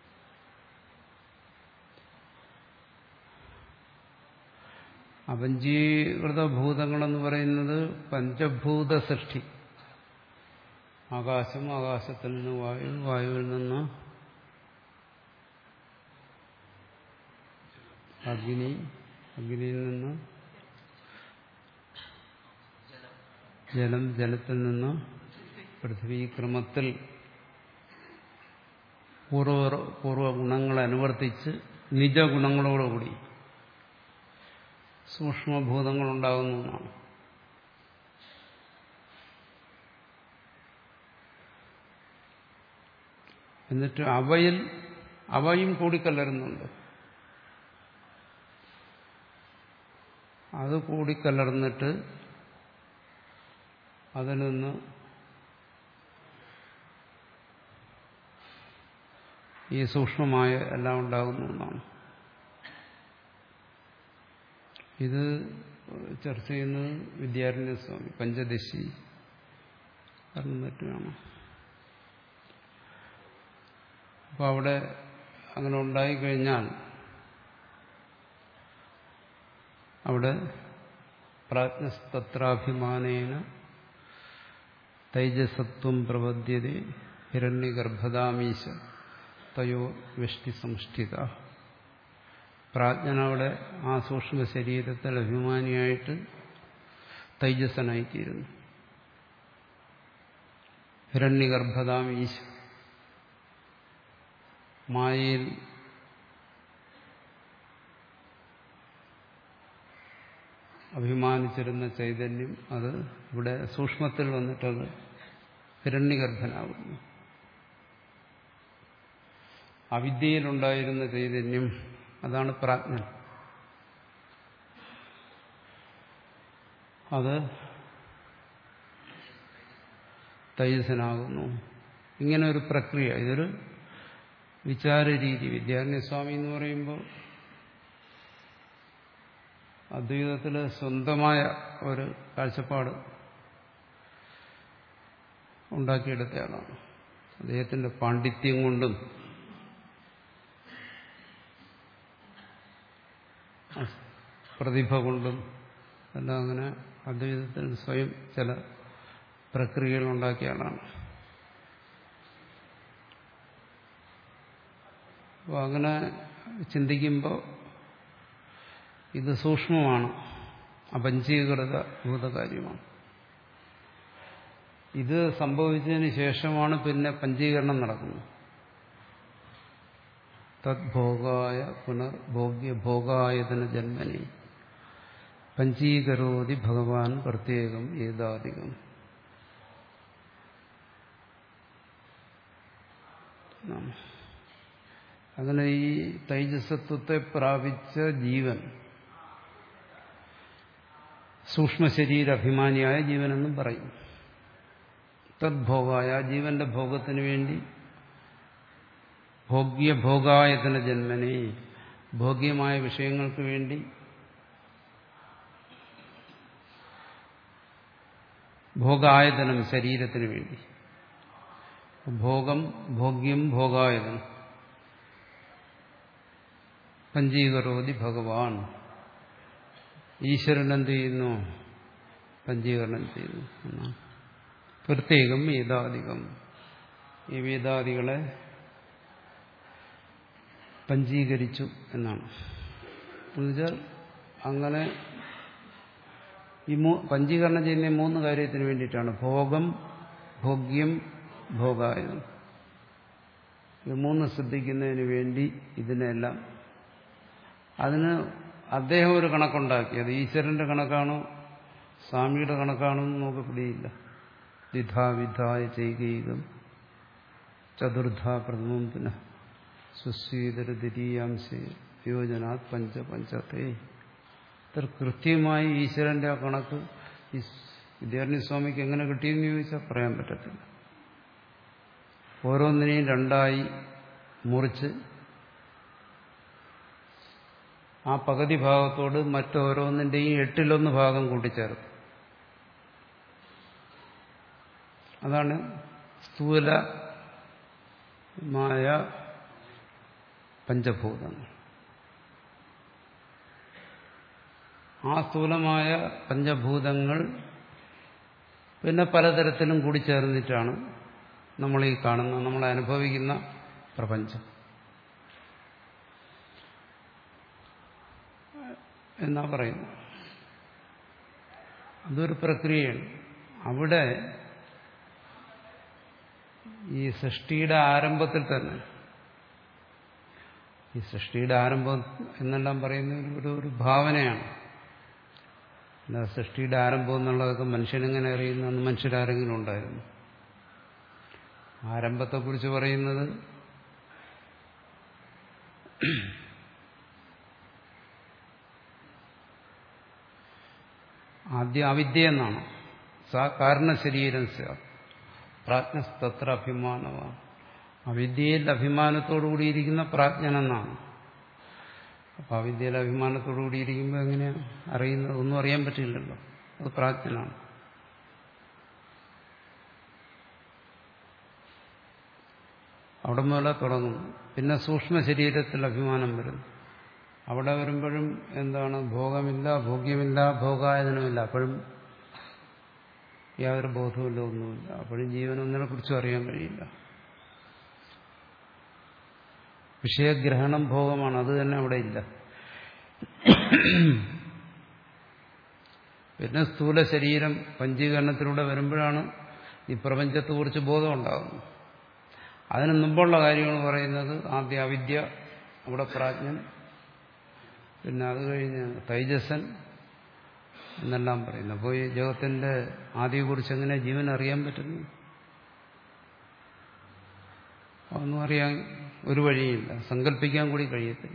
അപഞ്ചീകൃത ഭൂതങ്ങളെന്ന് പറയുന്നത് പഞ്ചഭൂത സൃഷ്ടി. ആകാശം, ആകാശത്തിൽ നിന്ന് വായു, വായുവിൽ നിന്ന് അഗ്നി, അഗ്നിയിൽ നിന്ന് ജലം, ജലത്തിൽ നിന്ന് പൃഥ്വി, ക്രമത്തിൽ പൂർവ പൂർവ്വ ഗുണങ്ങളെ അനുവർത്തിച്ച് നിജഗുണങ്ങളോടുകൂടി സൂക്ഷ്മഭൂതങ്ങളുണ്ടാകുന്നു എന്നാണ്. എന്നിട്ട് അവയിൽ അവയും കൂടിക്കലരുന്നുണ്ട്. അത് കൂടിക്കലർന്നിട്ട് അതിൽ നിന്ന് ഈ സൂക്ഷ്മമായ എല്ലാം ഉണ്ടാകുന്നു എന്നാണ്. ഇത് ചർച്ച ചെയ്യുന്നത് വിദ്യാരണ്യസ്വാമി പഞ്ചദശി മറ്റുമാണ്. അപ്പോൾ അവിടെ അങ്ങനെ ഉണ്ടായിക്കഴിഞ്ഞാൽ അവിടെ പ്രാജ്ഞസ്തത്രാഭിമാനേന തൈജസത്വം പ്രപദ്യതേ ഹിരണ്യഗർഭദാമീശ തയോ വെഷ്ടി സംഷ്ഠിത. പ്രാജ്ഞനവിടെ ആ സൂക്ഷ്മ ശരീരത്തിൽ അഭിമാനിയായിട്ട് തൈജസനായിത്തീരുന്നു. ഹിരണ്യഗർഭദാമീശ മായയിൽ അഭിമാനിച്ചിരുന്ന ചൈതന്യം അത് ഇവിടെ സൂക്ഷ്മത്തിൽ വന്നിട്ടത് ഹിരണ്യഗർഭനാകുന്നു. അവിദ്യയിലുണ്ടായിരുന്ന ചൈതന്യം അതാണ് പ്രാജ്ഞൻ. അത് തൈജസനാകുന്നു. ഇങ്ങനെ ഒരു പ്രക്രിയ, ഇതൊരു വിചാരരീതി. വിദ്യാരണ്യസ്വാമി എന്ന് പറയുമ്പോൾ അദ്വൈതത്തിൽ സ്വന്തമായ ഒരു കാഴ്ചപ്പാട് ഉണ്ടാക്കിയെടുത്തയാളാണ്. അദ്ദേഹത്തിന്റെ പാണ്ഡിത്യം കൊണ്ടും പ്രതിഭ കൊണ്ടും എല്ലാം അങ്ങനെ അദ്വൈതത്തിൽ സ്വയം ചില പ്രക്രിയകൾ ഉണ്ടാക്കിയ ആളാണ്. അപ്പോൾ അങ്ങനെ ചിന്തിക്കുമ്പോൾ ഇത് സൂക്ഷ്മമാണ്, അപഞ്ചീകൃത ഭൂതകാര്യമാണ്. ഇത് സംഭവിച്ചതിന് ശേഷമാണ് പിന്നെ പഞ്ചീകരണം നടക്കുന്നത്. തദ്ഭോഗായ പുനർഭോഗ്യ ഭോഗായതന ജന്മനി പഞ്ചീകരോതി ഭഗവാൻ പ്രത്യേകം ഏതാധികം. അങ്ങനെ ഈ തൈജസത്വത്തെ പ്രാപിച്ച ജീവൻ, സൂക്ഷ്മശരീരാഭിമാനിയായ ജീവനെന്നും പറയും. തദ്ഭോഗായ ജീവന്റെ ഭോഗത്തിന് വേണ്ടി ഭോഗ്യഭോഗായതന ജന്മനെ ഭോഗ്യമായ വിഷയങ്ങൾക്ക് വേണ്ടി ഭോഗായതനം ശരീരത്തിന് വേണ്ടി ഭോഗം ഭോഗ്യം ഭോഗായതനം പഞ്ചീകരോതി ഭഗവാൻ. ഈശ്വരൻ എന്ത് ചെയ്യുന്നു? പഞ്ചീകരണം ചെയ്യുന്നു എന്നാണ്. പ്രത്യേകം വേദാദികം, ഈ വേദാദികളെ പഞ്ചീകരിച്ചു എന്നാണ്. എന്നുവെച്ചാൽ അങ്ങനെ ഈ പഞ്ചീകരണം ചെയ്യുന്ന മൂന്ന് കാര്യത്തിന് വേണ്ടിയിട്ടാണ്. ഭോഗം ഭോഗ്യം ഭോഗായതം. ഇത് മൂന്ന് ശ്രദ്ധിക്കുന്നതിന് വേണ്ടി ഇതിനെല്ലാം, അതിന് അദ്ദേഹം ഒരു കണക്കുണ്ടാക്കി. അത് ഈശ്വരന്റെ കണക്കാണോ സ്വാമിയുടെ കണക്കാണോ എന്ന് നമുക്ക് പിടിയില്ല. ദ്വിധാവിധായ ചെയ്കീകം ചതുർധ പ്രഥമം പുനഃ സുസ്വീതര ദ്വിതീയാംശ യോജനാത് പഞ്ച പഞ്ചത്തെ. ഇത്ര കൃത്യമായി ഈശ്വരന്റെ ആ കണക്ക് ഈ വിദ്യാരണ്യസ്വാമിക്ക് എങ്ങനെ കിട്ടിയെന്ന് ചോദിച്ചാൽ പറയാൻ പറ്റത്തില്ല. ഓരോന്നിനെയും രണ്ടായി മുറിച്ച് ആ പകുതി ഭാഗത്തോട് മറ്റോരോന്നിന്റെയും എട്ടിലൊന്ന് ഭാഗം കൂട്ടിച്ചേർത്ത്. അതാണ് സ്ഥൂലമായ പഞ്ചഭൂതങ്ങൾ. ആ സ്ഥൂലമായ പഞ്ചഭൂതങ്ങൾ പിന്നെ പലതരത്തിലും കൂടി ചേർന്നിട്ടാണ് നമ്മൾ ഈ കാണുന്ന, നമ്മൾ അനുഭവിക്കുന്ന പ്രപഞ്ചം എന്നാ പറയുന്നത്. അതൊരു പ്രക്രിയയാണ്. അവിടെ ഈ സൃഷ്ടിയുടെ ആരംഭത്തിൽ തന്നെ, ഈ സൃഷ്ടിയുടെ ആരംഭം എന്നെല്ലാം പറയുന്ന ഒരു ഒരു ഭാവനയാണ്. അല്ല, സൃഷ്ടിയുടെ ആരംഭം എന്നുള്ളതൊക്കെ മനുഷ്യനെങ്ങനെ അറിയുന്നു? അന്ന് മനുഷ്യരാരെങ്കിലും ഉണ്ടായിരുന്നു? ആരംഭത്തെക്കുറിച്ച് പറയുന്നത് ആദ്യം അവിദ്യ എന്നാണ്. സാ കാരണശരീരം പ്രാജ്ഞസ്തത്ര അഭിമാനമാണ്. അവിദ്യയിൽ അഭിമാനത്തോടുകൂടിയിരിക്കുന്ന പ്രാജ്ഞനെന്നാണ്. അപ്പൊ അവിദ്യയിൽ അഭിമാനത്തോടുകൂടിയിരിക്കുമ്പോൾ എങ്ങനെയാണ് അറിയുന്നത്? ഒന്നും അറിയാൻ പറ്റില്ലല്ലോ. അത് പ്രാജ്ഞനാണ്. അവിടെ മുതലേ തുടങ്ങുന്നു. പിന്നെ സൂക്ഷ്മ ശരീരത്തിൽ അഭിമാനം വരുന്നു. അവിടെ വരുമ്പോഴും എന്താണ്? ഭോഗമില്ല, ഭോഗ്യമില്ല, ഭോഗായതനമില്ല. അപ്പോഴും യാതൊരു ബോധവുമില്ല, ഒന്നുമില്ല. അപ്പോഴും ജീവനൊന്നിനെ കുറിച്ചും അറിയാൻ കഴിയില്ല. വിഷയഗ്രഹണം ഭോഗമാണ്, അത് തന്നെ അവിടെ ഇല്ല. പിന്നെ സ്ഥൂല ശരീരം പഞ്ചീകരണത്തിലൂടെ വരുമ്പോഴാണ് ഈ പ്രപഞ്ചത്തെക്കുറിച്ച് ബോധം ഉണ്ടാകുന്നത്. അതിന് മുമ്പുള്ള കാര്യങ്ങൾ പറയുന്നത് ആദ്യ അവിദ്യ, അവിടെ പ്രാജ്ഞൻ, പിന്നെ അത് കഴിഞ്ഞ് തൈജസൻ എന്നെല്ലാം പറയുന്നു. അപ്പോൾ ഈ ജഗത്തിന്റെ ആദിയെക്കുറിച്ച് എങ്ങനെ ജീവൻ അറിയാൻ പറ്റുന്നു? അതൊന്നും അറിയാൻ ഒരു വഴിയില്ല, സങ്കല്പിക്കാൻ കൂടി കഴിയത്തില്ല.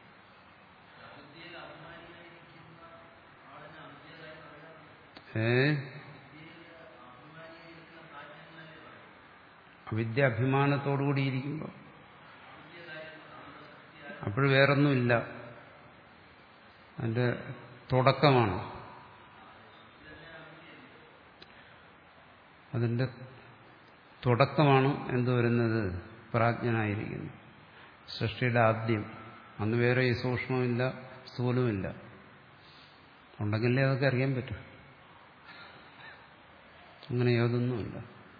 ഏ അവിദ്യ അഭിമാനത്തോടുകൂടി ഇരിക്കുമ്പോൾ അപ്പോഴും വേറൊന്നുമില്ല, അതിന്റെ തുടക്കമാണ്. അതിന്റെ തുടക്കമാണ് എന്തു വരുന്നത്? പ്രാജ്ഞനായിരിക്കുന്നു. സൃഷ്ടിയുടെ ആദ്യം. അന്ന് വേറെ ഈ സൂക്ഷ്മമില്ല, സ്ഥൂലമില്ല. ഉണ്ടെങ്കിലേ അതൊക്കെ അറിയാൻ പറ്റും. അങ്ങനെ യാതൊന്നുമില്ല.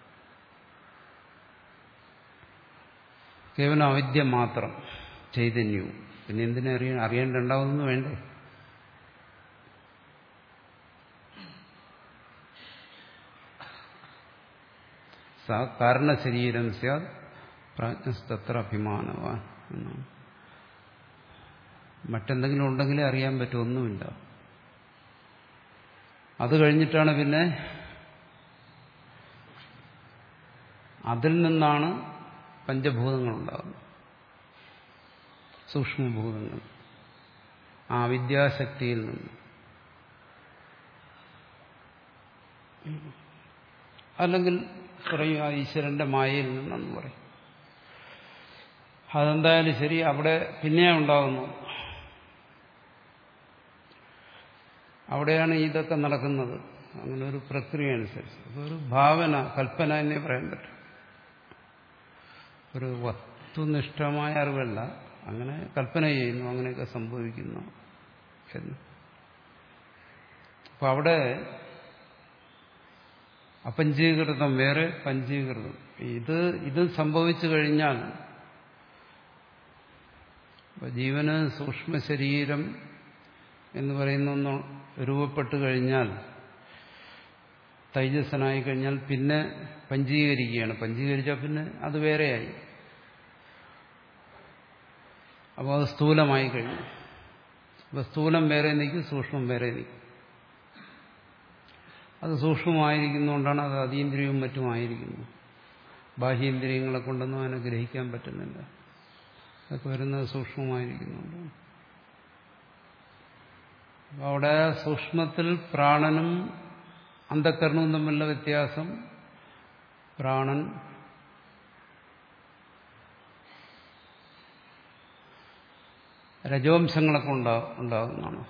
കേവലം അവിദ്യ മാത്രം, ചൈതന്യവും. പിന്നെ എന്തിനാ അറിയാൻ അറിയേണ്ടുണ്ടാവുന്നു വേണ്ടേ? സാ കാരണശരീരം സ്യാത് പ്രാജ്ഞസ്തത്ര അഭിമാനവാൻ എന്നാണ്. മറ്റെന്തെങ്കിലും ഉണ്ടെങ്കിലേ അറിയാൻ പറ്റും, ഒന്നുമില്ല. അത് കഴിഞ്ഞിട്ടാണ് പിന്നെ അതിൽ നിന്നാണ് പഞ്ചഭൂതങ്ങൾ ഉണ്ടാകുന്നത്, സൂക്ഷ്മഭൂതങ്ങൾ. ആ വിദ്യാശക്തിയിൽ നിന്ന്, അല്ലെങ്കിൽ പറയും ആ ഈശ്വരന്റെ മായയിൽ നിന്നെന്ന് പറയും. അതെന്തായാലും ശരി, അവിടെ പിന്നെയാണ് ഉണ്ടാകുന്നത്. അവിടെയാണ് ഇതൊക്കെ നടക്കുന്നത്. അങ്ങനെ ഒരു പ്രക്രിയ അനുസരിച്ച് അതൊരു ഭാവന, കൽപ്പന എന്നേ പറയാൻ പറ്റും. ഒരു വസ്തുനിഷ്ഠമായ അറിവല്ല, അങ്ങനെ കൽപ്പന ചെയ്യുന്നു, അങ്ങനെയൊക്കെ സംഭവിക്കുന്നു എന്ന്. അപ്പൊ അവിടെ അപഞ്ചീകൃതം വേറെ, പഞ്ചീകൃതം. ഇത് ഇത് സംഭവിച്ചു കഴിഞ്ഞാൽ ജീവന് സൂക്ഷ്മ ശരീരം എന്ന് പറയുന്ന ഒന്ന് രൂപപ്പെട്ടു കഴിഞ്ഞാൽ, തൈജസ്സനായി കഴിഞ്ഞാൽ പിന്നെ പഞ്ചീകരിക്കുകയാണ്. പഞ്ചീകരിച്ചാൽ പിന്നെ അത് വേറെയായി. അപ്പോൾ അത് സ്ഥൂലമായി കഴിഞ്ഞു. അപ്പോൾ സ്ഥൂലം വേറെ നിൽക്കും, സൂക്ഷ്മം വേറെ നിൽക്കും. അത് സൂക്ഷ്മമായിരിക്കുന്നതുകൊണ്ടാണ് അത് അതീന്ദ്രിയവും മറ്റുമായിരിക്കുന്നു. ബാഹ്യേന്ദ്രിയങ്ങളെ കൊണ്ടൊന്നും അതിനെ ഗ്രഹിക്കാൻ പറ്റുന്നില്ല. അതൊക്കെ വരുന്നത് സൂക്ഷ്മമായിരിക്കുന്നുണ്ട്. അവിടെ സൂക്ഷ്മത്തിൽ പ്രാണനും അന്ധക്കരണവും തമ്മിലുള്ള വ്യത്യാസം, പ്രാണൻ രജോംശങ്ങളൊക്കെ ഉണ്ടാകുന്നതാണ്.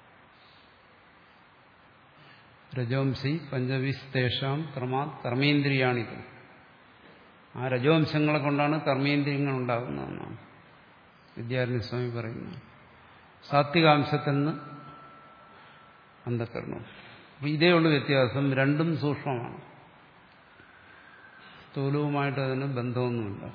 രജോംസി പഞ്ചവിസ്തേഷാം ക്രമാത് കർമ്മേന്ദ്രിയാണിത്. ആ രജോംശങ്ങളെ കൊണ്ടാണ് കർമ്മേന്ദ്രിയങ്ങൾ ഉണ്ടാകുന്നതെന്നാണ് വിദ്യാരണ്യസ്വാമി പറയുന്നത്. സാത്വികാംശത്തിൽ നിന്ന് അന്ധക്കരണം. അപ്പൊ ഇതേ ഉള്ള വ്യത്യാസം, രണ്ടും സൂക്ഷ്മമാണ്. സ്ഥൂലവുമായിട്ട് അതിന് ബന്ധമൊന്നുമില്ല.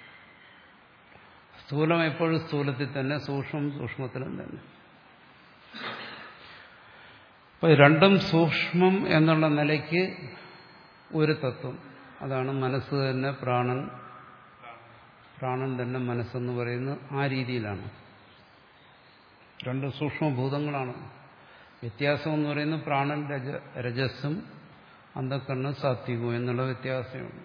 സ്ഥൂലം എപ്പോഴും സ്ഥൂലത്തിൽ തന്നെ, സൂക്ഷ്മം സൂക്ഷ്മത്തിലും തന്നെ. അപ്പൊ രണ്ടും സൂക്ഷ്മം എന്നുള്ള നിലയ്ക്ക് ഒരു തത്വം. അതാണ് മനസ്സ് തന്നെ പ്രാണൻ, പ്രാണൻ തന്നെ മനസ്സെന്ന് പറയുന്നത്. ആ രീതിയിലാണ്. രണ്ട് സൂക്ഷ്മഭൂതങ്ങളാണ്. വ്യത്യാസം എന്ന് പറയുന്നത് പ്രാണൻ രജ രജസ്സും അന്ധക്കരണം സാത്വികവും എന്നുള്ള വ്യത്യാസമാണ്.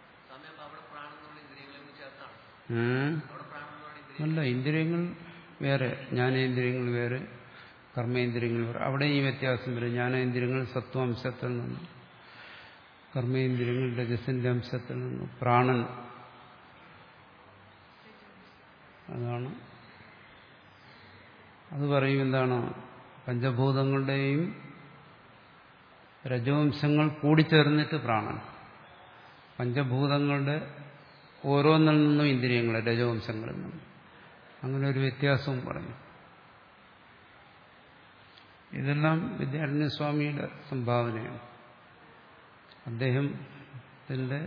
അല്ല, ഇന്ദ്രിയങ്ങൾ വേറെ, ജ്ഞാനേന്ദ്രിയങ്ങൾ വേറെ, കർമ്മേന്ദ്രിയങ്ങൾ വേറെ. അവിടെ ഈ വ്യത്യാസം വരും. ജ്ഞാനേന്ദ്രിയങ്ങൾ സത്വാംശത്തിൽ നിന്നും, കർമ്മേന്ദ്രിയങ്ങൾ രജസിന്റെ അംശത്തിൽ നിന്നും. പ്രാണൻ അതാണ്. അത് പറയും എന്താണ്, പഞ്ചഭൂതങ്ങളുടെയും രജോംശങ്ങൾ കൂടിച്ചേർന്നിട്ട് പ്രാണൻ. പഞ്ചഭൂതങ്ങളുടെ ഓരോന്നിൽ നിന്നും ഇന്ദ്രിയങ്ങളെ, രജോംശങ്ങളിൽ നിന്നും. അങ്ങനെ ഒരു വ്യത്യാസവും പറഞ്ഞു. ഇതെല്ലാം വിദ്യാരണ്യസ്വാമിയുടെ സംഭാവനയാണ്. അദ്ദേഹത്തിന്റെ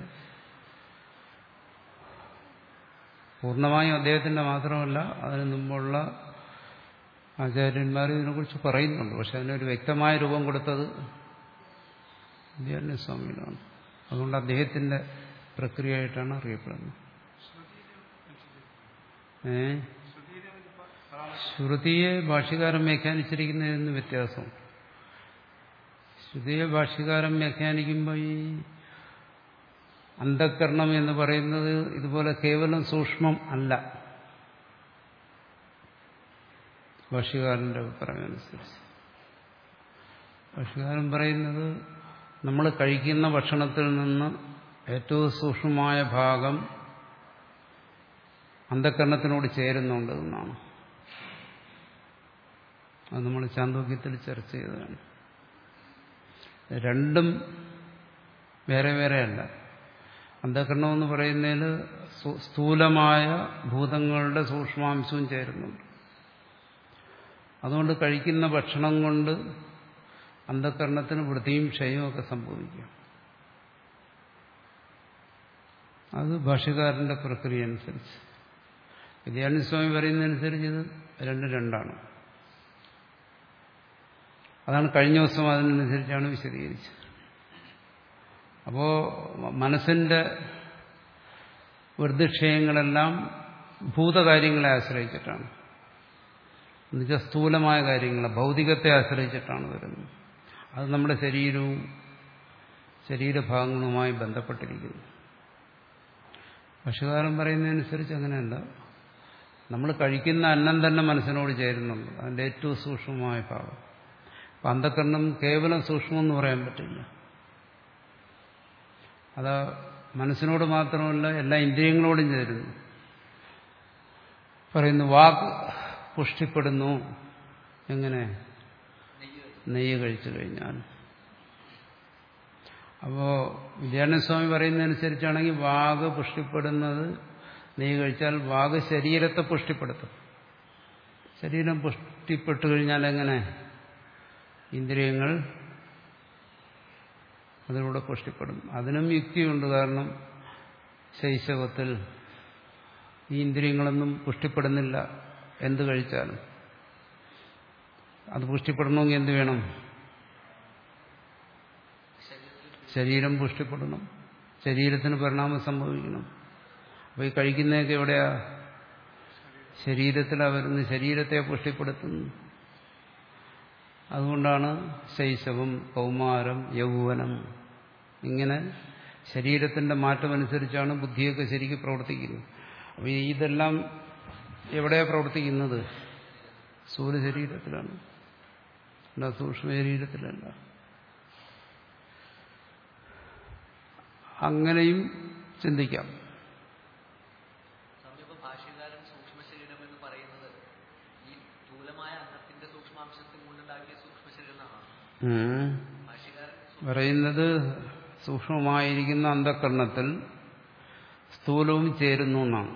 പൂർണ്ണമായും അദ്ദേഹത്തിന്റെ മാത്രമല്ല, അതിനു മുമ്പുള്ള ആചാര്യന്മാർ ഇതിനെക്കുറിച്ച് പറയുന്നുണ്ട്. പക്ഷെ അതിനൊരു വ്യക്തമായ രൂപം കൊടുത്തത് വിദ്യാരണ്യസ്വാമിയിലാണ്. അതുകൊണ്ട് അദ്ദേഹത്തിന്റെ പ്രക്രിയയായിട്ടാണ് അറിയപ്പെടുന്നത്. ഏ ശ്രുതിയെ ഭാഷ്യകാരൻ വ്യാഖ്യാനിച്ചിരിക്കുന്നതിന് വ്യത്യാസം. ശ്രുതിയെ ഭാഷ്യകാരൻ വ്യാഖ്യാനിക്കുമ്പോൾ ഈ അന്ധക്കരണം എന്ന് പറയുന്നത് ഇതുപോലെ കേവലം സൂക്ഷ്മം അല്ല. ഭാഷ്യകാരന്റെ അഭിപ്രായം അനുസരിച്ച് ഭാഷ്യകാരൻ പറയുന്നത് നമ്മൾ കഴിക്കുന്ന ഭക്ഷണത്തിൽ നിന്ന് ഏറ്റവും സൂക്ഷ്മമായ ഭാഗം അന്ധക്കരണത്തിനോട് ചേരുന്നുണ്ട് എന്നാണ്. അത് നമ്മൾ ചാന്തോക്യത്തിൽ ചർച്ച ചെയ്തതാണ്. രണ്ടും വേറെ വേറെയല്ല. അന്ധക്കരണം എന്ന് പറയുന്നതിൽ സ്ഥൂലമായ ഭൂതങ്ങളുടെ സൂക്ഷ്മാംശവും ചേരുന്നുണ്ട്. അതുകൊണ്ട് കഴിക്കുന്ന ഭക്ഷണം കൊണ്ട് അന്ധക്കരണത്തിന് വൃത്തിയും ക്ഷയവും ഒക്കെ സംഭവിക്കും. അത് ഭാഷ്യകാരന്റെ പ്രക്രിയ അനുസരിച്ച്. വിദ്യാരണ്യസ്വാമി പറയുന്നതനുസരിച്ച് ഇത് രണ്ട് രണ്ടാണ്. അതാണ് കഴിഞ്ഞ ദിവസം അതിനനുസരിച്ചാണ് വിശദീകരിച്ചത്. അപ്പോ മനസ്സിന്റെ വൃദ്ധിക്ഷയങ്ങളെല്ലാം ഭൂതകാര്യങ്ങളെ ആശ്രയിച്ചിട്ടാണ്. എന്നുവെച്ചാൽ സ്ഥൂലമായ കാര്യങ്ങളെ, ഭൗതികത്തെ ആശ്രയിച്ചിട്ടാണ് വരുന്നത്. അത് നമ്മുടെ ശരീരവും ശരീരഭാഗങ്ങളുമായി ബന്ധപ്പെട്ടിരിക്കുന്നു. ഭാഷ്യകാരൻ പറയുന്നതനുസരിച്ച് അങ്ങനെയല്ല. നമ്മൾ കഴിക്കുന്ന അന്നം തന്നെ മനസ്സിനോട് ചേരുന്നുണ്ട്. അതിൻ്റെ ഏറ്റവും സൂക്ഷ്മമായ ഭാഗം. അപ്പം അന്ധക്കരണം കേവലം സൂക്ഷ്മമെന്ന് പറയാൻ പറ്റില്ല. അത് മനസ്സിനോട് മാത്രമല്ല, എല്ലാ ഇന്ദ്രിയങ്ങളോടും ചേരുന്നു. പറയുന്നു വാക്ക് പുഷ്ടിപ്പെടുന്നു. എങ്ങനെ? നെയ്യ് കഴിച്ചു കഴിഞ്ഞാൽ. അപ്പോ വിദ്യാരണ്യസ്വാമി പറയുന്നതനുസരിച്ചാണെങ്കിൽ വാഗ് പുഷ്ടിപ്പെടുന്നത് നെയ്യ് കഴിച്ചാൽ വാഗ് ശരീരത്തെ പുഷ്ടിപ്പെടുത്തും. ശരീരം പുഷ്ടിപ്പെട്ടു കഴിഞ്ഞാൽ എങ്ങനെ? ഇന്ദ്രിയങ്ങൾ അതിലൂടെ പുഷ്ടിപ്പെടും. അതിനും യുക്തിയുണ്ട്. കാരണം ശൈശവത്തിൽ ഈ ഇന്ദ്രിയങ്ങളൊന്നും പുഷ്ടിപ്പെടുന്നില്ല. എന്ത് കഴിച്ചാലും അത് പുഷ്ടിപ്പെടണമെങ്കിൽ എന്ത് വേണം? ശരീരം പുഷ്ടിപ്പെടണം, ശരീരത്തിന് പരിണാമം സംഭവിക്കണം. അപ്പോൾ ഈ കഴിക്കുന്നതൊക്കെ എവിടെയാ? ശരീരത്തിലാണ് വരുന്നത്. ശരീരത്തെ പുഷ്ടിപ്പെടുത്തുന്നു. അതുകൊണ്ടാണ് ശൈശവം, കൗമാരം, യൗവനം, ഇങ്ങനെ ശരീരത്തിന്റെ മാറ്റമനുസരിച്ചാണ് ബുദ്ധിയൊക്കെ ശരിക്കും പ്രവർത്തിക്കുന്നത്. അപ്പോൾ ഇതെല്ലാം എവിടെയാണ് പ്രവർത്തിക്കുന്നത്? സ്ഥൂല ശരീരത്തിലാണ്, അല്ല സൂക്ഷ്മ ശരീരത്തിലല്ല. അങ്ങനെയും ചിന്തിക്കാം. ഭാഷ്യകാരൻ സൂക്ഷ്മ ശരീരം എന്ന് പറയുന്നത് ഈ സ്ഥൂലമായ അന്നത്തിന്റെ സൂക്ഷ്മാംശത്തിൽ കൊണ്ടുണ്ടാക്കിയ സൂക്ഷ്മ ശരീരമാണ് പറയുന്നത്. സൂക്ഷ്മമായിരിക്കുന്ന അന്ധക്കരണത്തിൽ സ്ഥൂലവും ചേരുന്നു എന്നാണ്.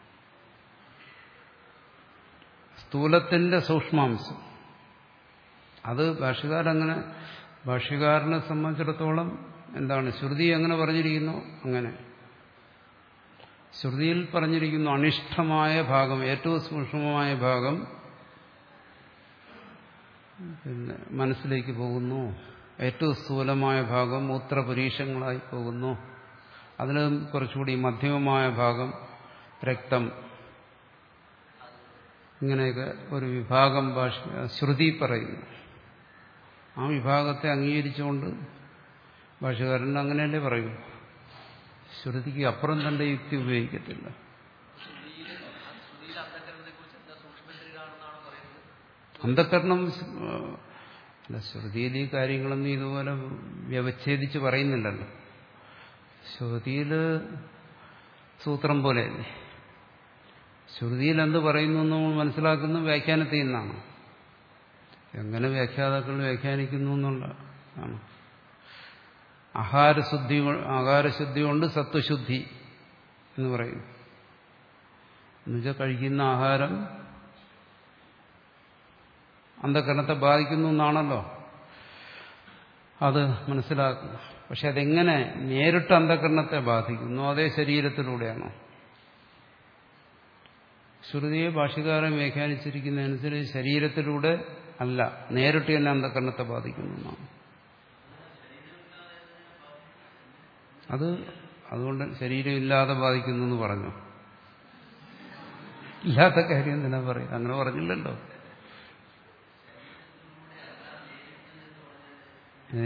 സ്ഥൂലത്തിന്റെ സൂക്ഷ്മാംശം അത് ഭാഷ്യകാരങ്ങനെ, ഭാഷ്യകാരനെ സംബന്ധിച്ചിടത്തോളം എന്താണ്, ശ്രുതി എങ്ങനെ പറഞ്ഞിരിക്കുന്നു അങ്ങനെ. ശ്രുതിയിൽ പറഞ്ഞിരിക്കുന്നു അനിഷ്ടമായ ഭാഗം, ഏറ്റവും സൂക്ഷ്മമായ ഭാഗം പിന്നെ മനസ്സിലേക്ക് പോകുന്നു ഏറ്റവും സ്ഥൂലമായ ഭാഗം മൂത്രപുരീഷങ്ങളായി പോകുന്നു. അതിലും കുറച്ചുകൂടി മധ്യമമായ ഭാഗം രക്തം. ഇങ്ങനെയൊക്കെ ഒരു വിഭാഗം ഭാഷ ശ്രുതി പറയുന്നു. ആ വിഭാഗത്തെ അംഗീകരിച്ചുകൊണ്ട് ഭാഷകാരൻ അങ്ങനെയല്ലേ പറയൂ. ശ്രുതിക്ക് അപ്പുറം തന്റെ യുക്തി ഉപയോഗിക്കത്തില്ല. അന്ധകരണം അല്ല, ശ്രുതിയിൽ ഈ കാര്യങ്ങളൊന്നും ഇതുപോലെ വ്യവച്ഛേദിച്ച് പറയുന്നില്ലല്ലോ. ശ്രുതിയിൽ സൂത്രം പോലെയല്ലേ. ശ്രുതിയിൽ എന്ത് പറയുന്നു എന്ന് നമ്മൾ മനസ്സിലാക്കുന്നത് വ്യാഖ്യാനത്തിൽ നിന്നാണ്. എങ്ങനെ വ്യാഖ്യാതാക്കൾ വ്യാഖ്യാനിക്കുന്നു എന്നുള്ള ആണ്. ആഹാരശുദ്ധി ആഹാരശുദ്ധി കൊണ്ട് സത്വശുദ്ധി എന്ന് പറയുന്നു. എന്നുവെച്ചാൽ കഴിക്കുന്ന ആഹാരം അന്ധകരണത്തെ ബാധിക്കുന്നു എന്നാണല്ലോ അത് മനസ്സിലാക്കുന്നു. പക്ഷെ അതെങ്ങനെ നേരിട്ട് അന്ധകരണത്തെ ബാധിക്കുന്നു? അതേ ശരീരത്തിലൂടെയാണോ? ശ്രുതിയെ ഭാഷ്യകാരൻ വ്യാഖ്യാനിച്ചിരിക്കുന്നതനുസരിച്ച് ശരീരത്തിലൂടെ അല്ല, നേരിട്ട് തന്നെ അന്ധകരണത്തെ ബാധിക്കുന്നു എന്നാണ്. അത് അതുകൊണ്ട് ശരീരം ഇല്ലാതെ ബാധിക്കുന്നു എന്ന് പറഞ്ഞു. ഇല്ലാത്ത കാര്യം തന്നെ പറയും. അങ്ങനെ പറഞ്ഞില്ലല്ലോ. ഏ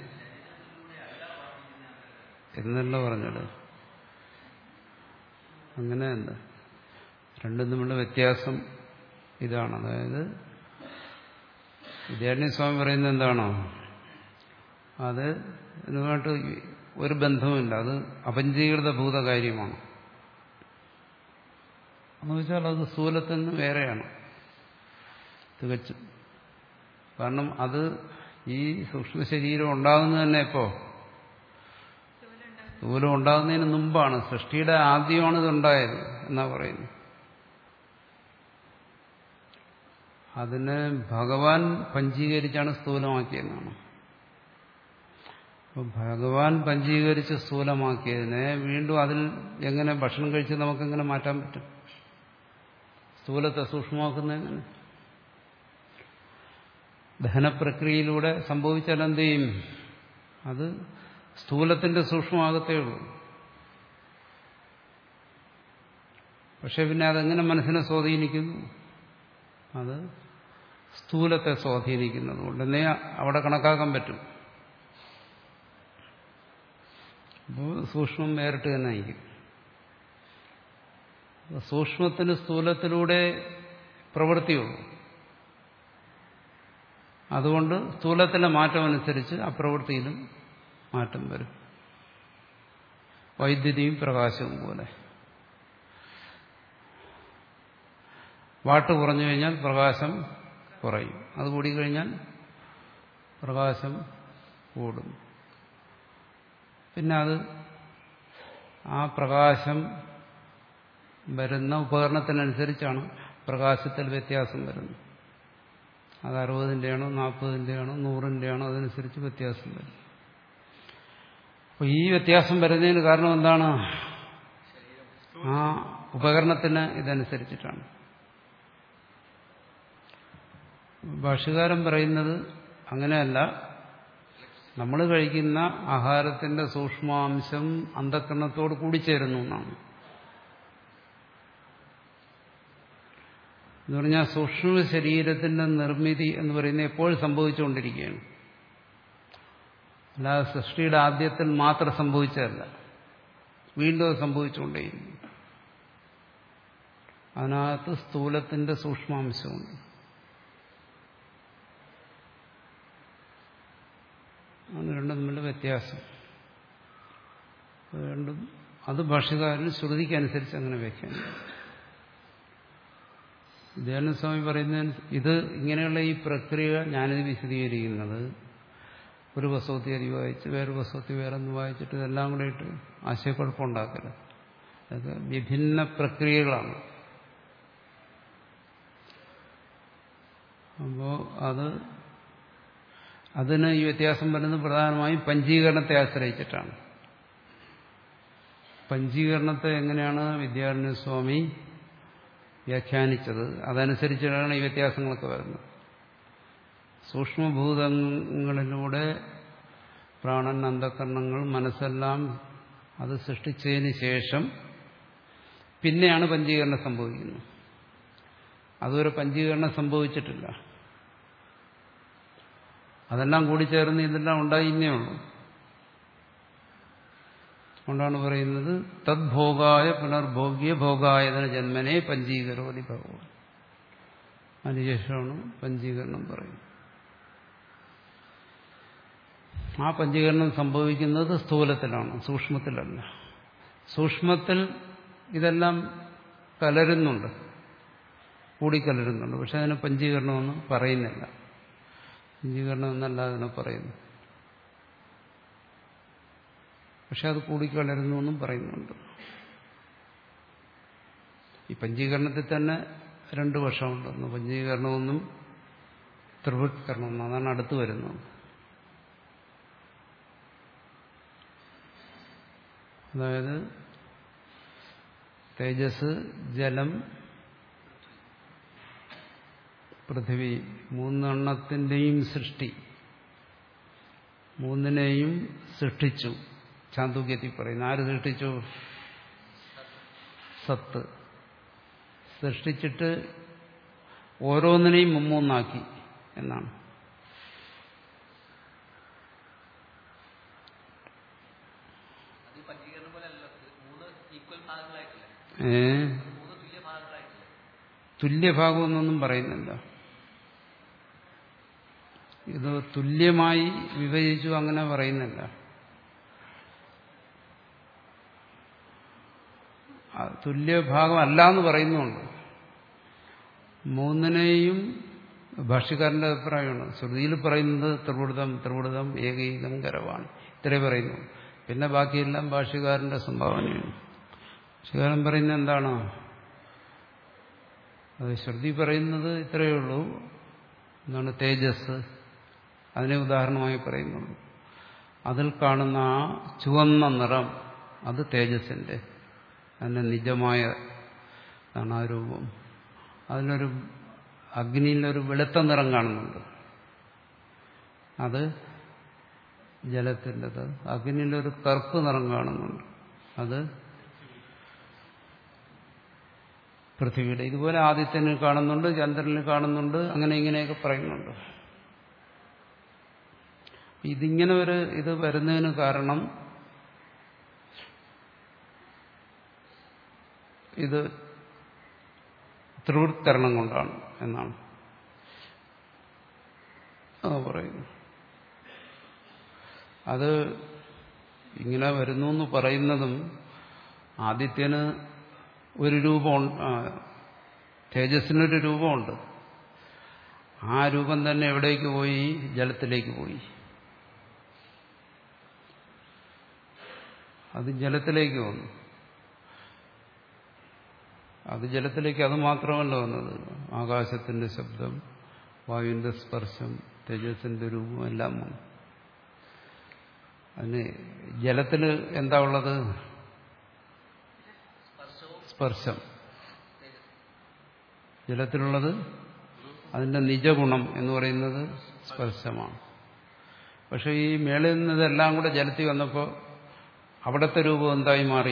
എന്നല്ല പറഞ്ഞത്. അങ്ങനെയല്ല. രണ്ടും തമ്മിലുള്ള വ്യത്യാസം ഇതാണ്. അതായത് വിദ്യാരണ്യസ്വാമി പറയുന്നത് എന്താണോ അത് ഇതുമായിട്ട് ഒരു ബന്ധവുമില്ല. അത് അപഞ്ചീകൃത ഭൂതകാര്യമാണ്. എന്ന് വെച്ചാൽ അത് സ്ഥൂലത്തിൽ നിന്ന് വേറെയാണ് തികച്ചും. കാരണം അത് ഈ സൂക്ഷ്മ ശരീരം ഉണ്ടാകുന്നത് തന്നെ എപ്പോ? സ്ഥൂലം ഉണ്ടാകുന്നതിന് മുമ്പാണ്. സൃഷ്ടിയുടെ ആദ്യമാണ് ഇതുണ്ടായത് എന്നാ പറയുന്നത്. അതിനെ ഭഗവാൻ പഞ്ചീകരിച്ചാണ് സ്ഥൂലമാക്കിയതെന്നാണ്. അപ്പോൾ ഭഗവാൻ പഞ്ചീകരിച്ച് സ്ഥൂലമാക്കിയതിനെ വീണ്ടും അതിൽ എങ്ങനെ ഭക്ഷണം കഴിച്ച് നമുക്കെങ്ങനെ മാറ്റാൻ പറ്റും? സ്ഥൂലത്തെ സൂക്ഷ്മമാക്കുന്നതെങ്ങനെ? ദഹനപ്രക്രിയയിലൂടെ സംഭവിച്ചാൽ എന്ത് ചെയ്യും? അത് സ്ഥൂലത്തിന്റെ സൂക്ഷ്മമാകത്തേ ഉള്ളൂ. പക്ഷെ പിന്നെ അതെങ്ങനെ മനസ്സിനെ സ്വാധീനിക്കുന്നു? അത് സ്ഥൂലത്തെ സ്വാധീനിക്കുന്നത് കൊണ്ടെന്നേ അവിടെ കണക്കാക്കാൻ പറ്റും. അപ്പോൾ സൂക്ഷ്മം വേറിട്ട് തന്നെ ആയിരിക്കും. സൂക്ഷ്മത്തിന് സ്ഥൂലത്തിലൂടെ പ്രവൃത്തിയുള്ളൂ. അതുകൊണ്ട് സ്ഥൂലത്തിലെ മാറ്റം അനുസരിച്ച് അപ്രവൃത്തിയിലും മാറ്റം വരും. വൈദ്യുതിയും പ്രകാശവും പോലെ. വാട്ട് കുറഞ്ഞു കഴിഞ്ഞാൽ പ്രകാശം കുറയും. അത് കൂടിക്കഴിഞ്ഞാൽ പ്രകാശം കൂടും. പിന്നെ അത് ആ പ്രകാശം വരുന്ന ഉപകരണത്തിനനുസരിച്ചാണ് പ്രകാശത്തിൽ വ്യത്യാസം വരുന്നത്. അത് അറുപതിൻ്റെയാണോ നാൽപ്പതിൻ്റെയാണോ നൂറിൻ്റെയാണോ അതനുസരിച്ച് വ്യത്യാസം വരും. അപ്പോൾ ഈ വ്യത്യാസം വരുന്നതിന് കാരണം എന്താണ്? ആ ഉപകരണത്തിന് ഇതനുസരിച്ചിട്ടാണ്. ഭാഷ്യകാരൻ പറയുന്നത് അങ്ങനെയല്ല. നമ്മൾ കഴിക്കുന്ന ആഹാരത്തിന്റെ സൂക്ഷ്മാംശം അന്ധകരണത്തോട് കൂടിച്ചേരുന്നു എന്നാണ്. എന്ന് പറഞ്ഞാൽ സൂക്ഷ്മ ശരീരത്തിന്റെ നിർമ്മിതി എന്ന് പറയുന്നത് എപ്പോഴും സംഭവിച്ചുകൊണ്ടിരിക്കുകയാണ്. അല്ലാതെ സൃഷ്ടിയുടെ ആദ്യത്തിൽ മാത്രം സംഭവിച്ചതല്ല, വീണ്ടും അത് സംഭവിച്ചുകൊണ്ടേയിരിക്കും. അതിനകത്ത് സ്ഥൂലത്തിന്റെ സൂക്ഷ്മാംശമുണ്ട്. അത് രണ്ടും തമ്മിലുള്ള വ്യത്യാസം രണ്ടും അത് ഭാഷ്യകാരൻ ശ്രുതിക്കനുസരിച്ച് അങ്ങനെ വ്യാഖ്യാനിക്കും. ദയാനന്ദസ്വാമി പറയുന്നതിന് ഇത് ഇങ്ങനെയുള്ള ഈ പ്രക്രിയ ഞാനിത് വിശദീകരിക്കുന്നത് ഒരു വസ്തുതി അരി വായിച്ച് വേറെ വസ്തുതി വേറൊന്ന് വായിച്ചിട്ട് ഇതെല്ലാം കൂടെ ഇട്ട് ആശയക്കുഴപ്പമുണ്ടാക്കരുത്. അതൊക്കെ വിഭിന്ന പ്രക്രിയകളാണ്. അപ്പോൾ അത് അതിന് ഈ വ്യത്യാസം വരുന്നത് പ്രധാനമായും പഞ്ചീകരണത്തെ ആശ്രയിച്ചിട്ടാണ്. പഞ്ചീകരണത്തെ എങ്ങനെയാണ് വിദ്യാരണ്യസ്വാമി വ്യാഖ്യാനിച്ചത് അതനുസരിച്ചാണ് ഈ വ്യത്യാസങ്ങളൊക്കെ വരുന്നത്. സൂക്ഷ്മഭൂതങ്ങളിലൂടെ പ്രാണൻ, അന്ധകരണങ്ങൾ, മനസ്സെല്ലാം അത് സൃഷ്ടിച്ചതിന് ശേഷം പിന്നെയാണ് പഞ്ചീകരണം സംഭവിക്കുന്നത്. അതുവരെ പഞ്ചീകരണം സംഭവിച്ചിട്ടില്ല. അതെല്ലാം കൂടി ചേർന്ന് ഇതെല്ലാം ഉണ്ടായിന്നേ ഉള്ളൂ. അതുകൊണ്ടാണ് പറയുന്നത് തദ്ഭോഗായ പുനർഭോഗ്യ ഭോഗായതന ജന്മനെ പഞ്ചീകരോതി ഭഗവാൻ. അതിനുശേഷമാണ് പഞ്ചീകരണം പറയുന്നത്. ആ പഞ്ചീകരണം സംഭവിക്കുന്നത് സ്ഥൂലത്തിലാണ്, സൂക്ഷ്മത്തിലല്ല. സൂക്ഷ്മത്തിൽ ഇതെല്ലാം കലരുന്നുണ്ട്, കൂടിക്കലരുന്നുണ്ട്. പക്ഷെ അതിന് പഞ്ചീകരണമെന്ന് പറയുന്നില്ല. പഞ്ചീകരണം എന്നല്ല അതിനെ പറയുന്നു. പക്ഷെ അത് കൂടിക്കലരുന്നു എന്നും പറയുന്നുണ്ട്. ഈ പഞ്ചീകരണത്തിൽ തന്നെ രണ്ടു വർഷമുണ്ടെന്ന്. പഞ്ചീകരണമെന്നും ത്രിവൃത്കരണമെന്നും അതാണ് അടുത്ത് വരുന്നത്. അതായത് തേജസ്, ജലം, പൃഥിവി മൂന്നെണ്ണത്തിന്റെയും സൃഷ്ടി, മൂന്നിനെയും സൃഷ്ടിച്ചു. ചാന്ദോഗ്യത്തിൽ പറയുന്നു. ആര് സൃഷ്ടിച്ചു? സത്ത്. സൃഷ്ടിച്ചിട്ട് ഓരോന്നിനെയും മുമ്മൂന്നാക്കി എന്നാണ്. ഏ തുല്യഭാഗമെന്നൊന്നും പറയുന്നില്ല. ഇത് തുല്യമായി വിഭജിച്ചു അങ്ങനെ പറയുന്നില്ല. തുല്യഭാഗമല്ല എന്ന് പറയുന്നുണ്ട്. മൂന്നിനെയും ഭാഷ്യക്കാരന്റെ അഭിപ്രായമാണ്. ശ്രുതിയിൽ പറയുന്നത് ത്രിവൃതം ത്രിവൃതം ഏകൈകം കരവാണ്, ഇത്രേ പറയുന്നു. പിന്നെ ബാക്കിയെല്ലാം ഭാഷ്യക്കാരന്റെ സംഭാവനയാണ്. ഭാഷ്യക്കാരൻ പറയുന്നത് എന്താണ്? അത് ശ്രുതി പറയുന്നത് ഇത്രയേ ഉള്ളൂ. എന്താണ്? തേജസ്, അതിനെ ഉദാഹരണമായി പറയുന്നുള്ളൂ. അതിൽ കാണുന്ന ആ ചുവന്ന നിറം അത് തേജസ്സിന്റെ, അതിന്റെ നിജമായ ആണ് ആ രൂപം. അതിനൊരു അഗ്നിയിലൊരു വെളുത്ത നിറം കാണുന്നുണ്ട്, അത് ജലത്തിൻ്റെത്. അഗ്നിയിലൊരു കറുപ്പ് നിറം കാണുന്നുണ്ട്, അത് പൃഥ്വിയുടെ. ഇതുപോലെ ആദിത്യനിൽ കാണുന്നുണ്ട്, ചന്ദ്രനിൽ കാണുന്നുണ്ട്, അങ്ങനെ ഇങ്ങനെയൊക്കെ പറയുന്നുണ്ട്. ഇതിങ്ങനെ ഒരു ഇത് വരുന്നതിന് കാരണം ഇത് ത്രിവൃത്കരണം കൊണ്ടാണ് എന്നാണ് അത് പറയുന്നു. അത് ഇങ്ങനെ വരുന്നു എന്ന് പറയുന്നതും ആദിത്യന് ഒരു രൂപം, തേജസ്സിനൊരു രൂപമുണ്ട്. ആ രൂപം തന്നെ എവിടേക്ക് പോയി? ജലത്തിലേക്ക് പോയി. അത് ജലത്തിലേക്ക് വന്നു. അത് ജലത്തിലേക്ക് അത് മാത്രമല്ല വന്നത്. ആകാശത്തിന്റെ ശബ്ദം, വായുവിന്റെ സ്പർശം, തേജസ്സിന്റെ രൂപം എല്ലാം വന്നു. അതിന് ജലത്തിൽ എന്താ ഉള്ളത്? സ്പർശം. ജലത്തിലുള്ളത് അതിന്റെ നിജഗുണം എന്ന് പറയുന്നത് സ്പർശമാണ്. പക്ഷെ ഈ മേളിൽ നിന്ന് ഇതെല്ലാം കൂടെ ജലത്തിൽ വന്നപ്പോൾ അവിടുത്തെ രൂപം എന്തായി മാറി?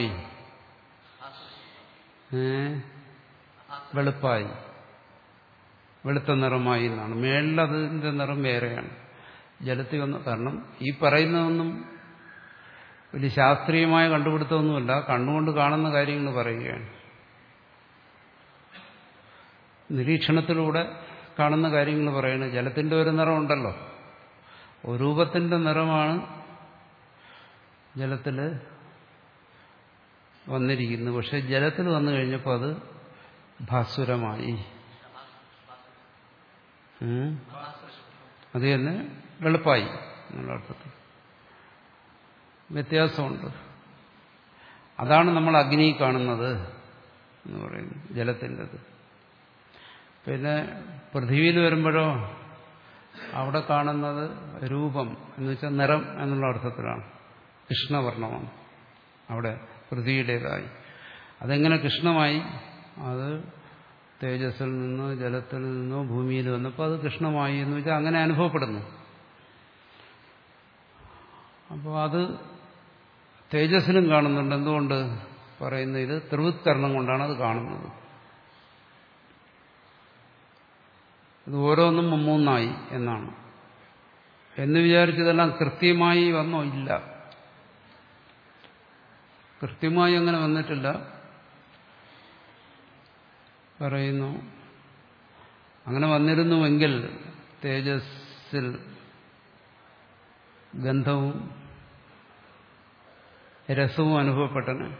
ഏ വെളുപ്പായി, വെളുത്ത നിറമായി എന്നാണ്. മേളിലതിന്റെ നിറം വേറെയാണ്. ജലത്തിൽ വന്ന കാരണം ഈ പറയുന്നതൊന്നും വലിയ ശാസ്ത്രീയമായ കണ്ടുപിടുത്തമൊന്നുമല്ല, കണ്ണുകൊണ്ട് കാണുന്ന കാര്യങ്ങൾ പറയുകയാണ്. നിരീക്ഷണത്തിലൂടെ കാണുന്ന കാര്യങ്ങൾ പറയുന്നത്. ജലത്തിന്റെ ഒരു നിറമുണ്ടല്ലോ, ഒരു രൂപത്തിന്റെ നിറമാണ് ജലത്തിൽ വന്നിരിക്കുന്നത്. പക്ഷെ ജലത്തിൽ വന്നു കഴിഞ്ഞപ്പോൾ അത് ഭാസുരമായി. അത് തന്നെ വെളുപ്പായി എന്നുള്ള അർത്ഥത്തിൽ വ്യത്യാസമുണ്ട്. അതാണ് നമ്മൾ അഗ്നി കാണുന്നത് എന്ന് പറയുന്നത്, ജലത്തിൻ്റെത്. പിന്നെ പൃഥ്വിയിൽ വരുമ്പോഴോ അവിടെ കാണുന്നത് രൂപം എന്ന് വെച്ചാൽ നിറം എന്നുള്ള അർത്ഥത്തിലാണ്. കൃഷ്ണവർണ്ണമാണ് അവിടെ പൃഥ്വിയുടേതായി. അതെങ്ങനെ കൃഷ്ണമായി? അത് തേജസ്സിൽ നിന്നോ ജലത്തിൽ നിന്നോ ഭൂമിയിൽ വന്നപ്പോൾ അത് കൃഷ്ണമായി എന്ന് വെച്ചാൽ അങ്ങനെ അനുഭവപ്പെടുന്നു. അപ്പോൾ അത് തേജസ്സിലും കാണുന്നുണ്ട്. എന്തുകൊണ്ട് പറയുന്നത്? ഇത് ത്രിവൃത്കരണം കൊണ്ടാണ് അത് കാണുന്നത്. ഇത് ഓരോന്നും മുമ്മൂന്നായി എന്നാണ്. എന്ന് വിചാരിച്ചതെല്ലാം കൃത്യമായി വന്നോ? ഇല്ല, കൃത്യമായി അങ്ങനെ വന്നിട്ടില്ല. പറയുന്നു അങ്ങനെ വന്നിരുന്നുവെങ്കിൽ തേജസ്സിൽ ഗന്ധവും രസവും അനുഭവപ്പെട്ടനെ.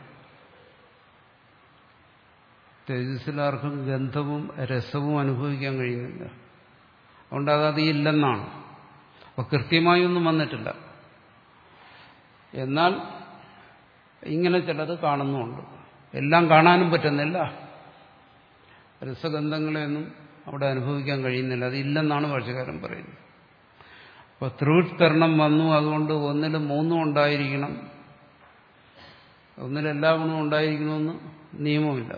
തേജസ്സിൽ ആർക്കും ഗന്ധവും രസവും അനുഭവിക്കാൻ കഴിയുന്നില്ല. അതുകൊണ്ട് അതത് ഇല്ലെന്നാണ്. അപ്പൊ കൃത്യമായി ഒന്നും വന്നിട്ടില്ല. എന്നാൽ ഇങ്ങനെ ചിലത് കാണുന്നുമുണ്ട്. എല്ലാം കാണാനും പറ്റുന്നില്ല. രസഗന്ധങ്ങളെയൊന്നും അവിടെ അനുഭവിക്കാൻ കഴിയുന്നില്ല. അത് ഇല്ലെന്നാണ് ഭാഷ്യകാരൻ പറയുന്നത്. അപ്പൊ ത്രിവൃത്കരണം വന്നു, അതുകൊണ്ട് ഒന്നിലും മൂന്നും ഉണ്ടായിരിക്കണം, ഒന്നിലെല്ലാ ഗുണവും ഉണ്ടായിരിക്കണമെന്ന് നിയമമില്ല.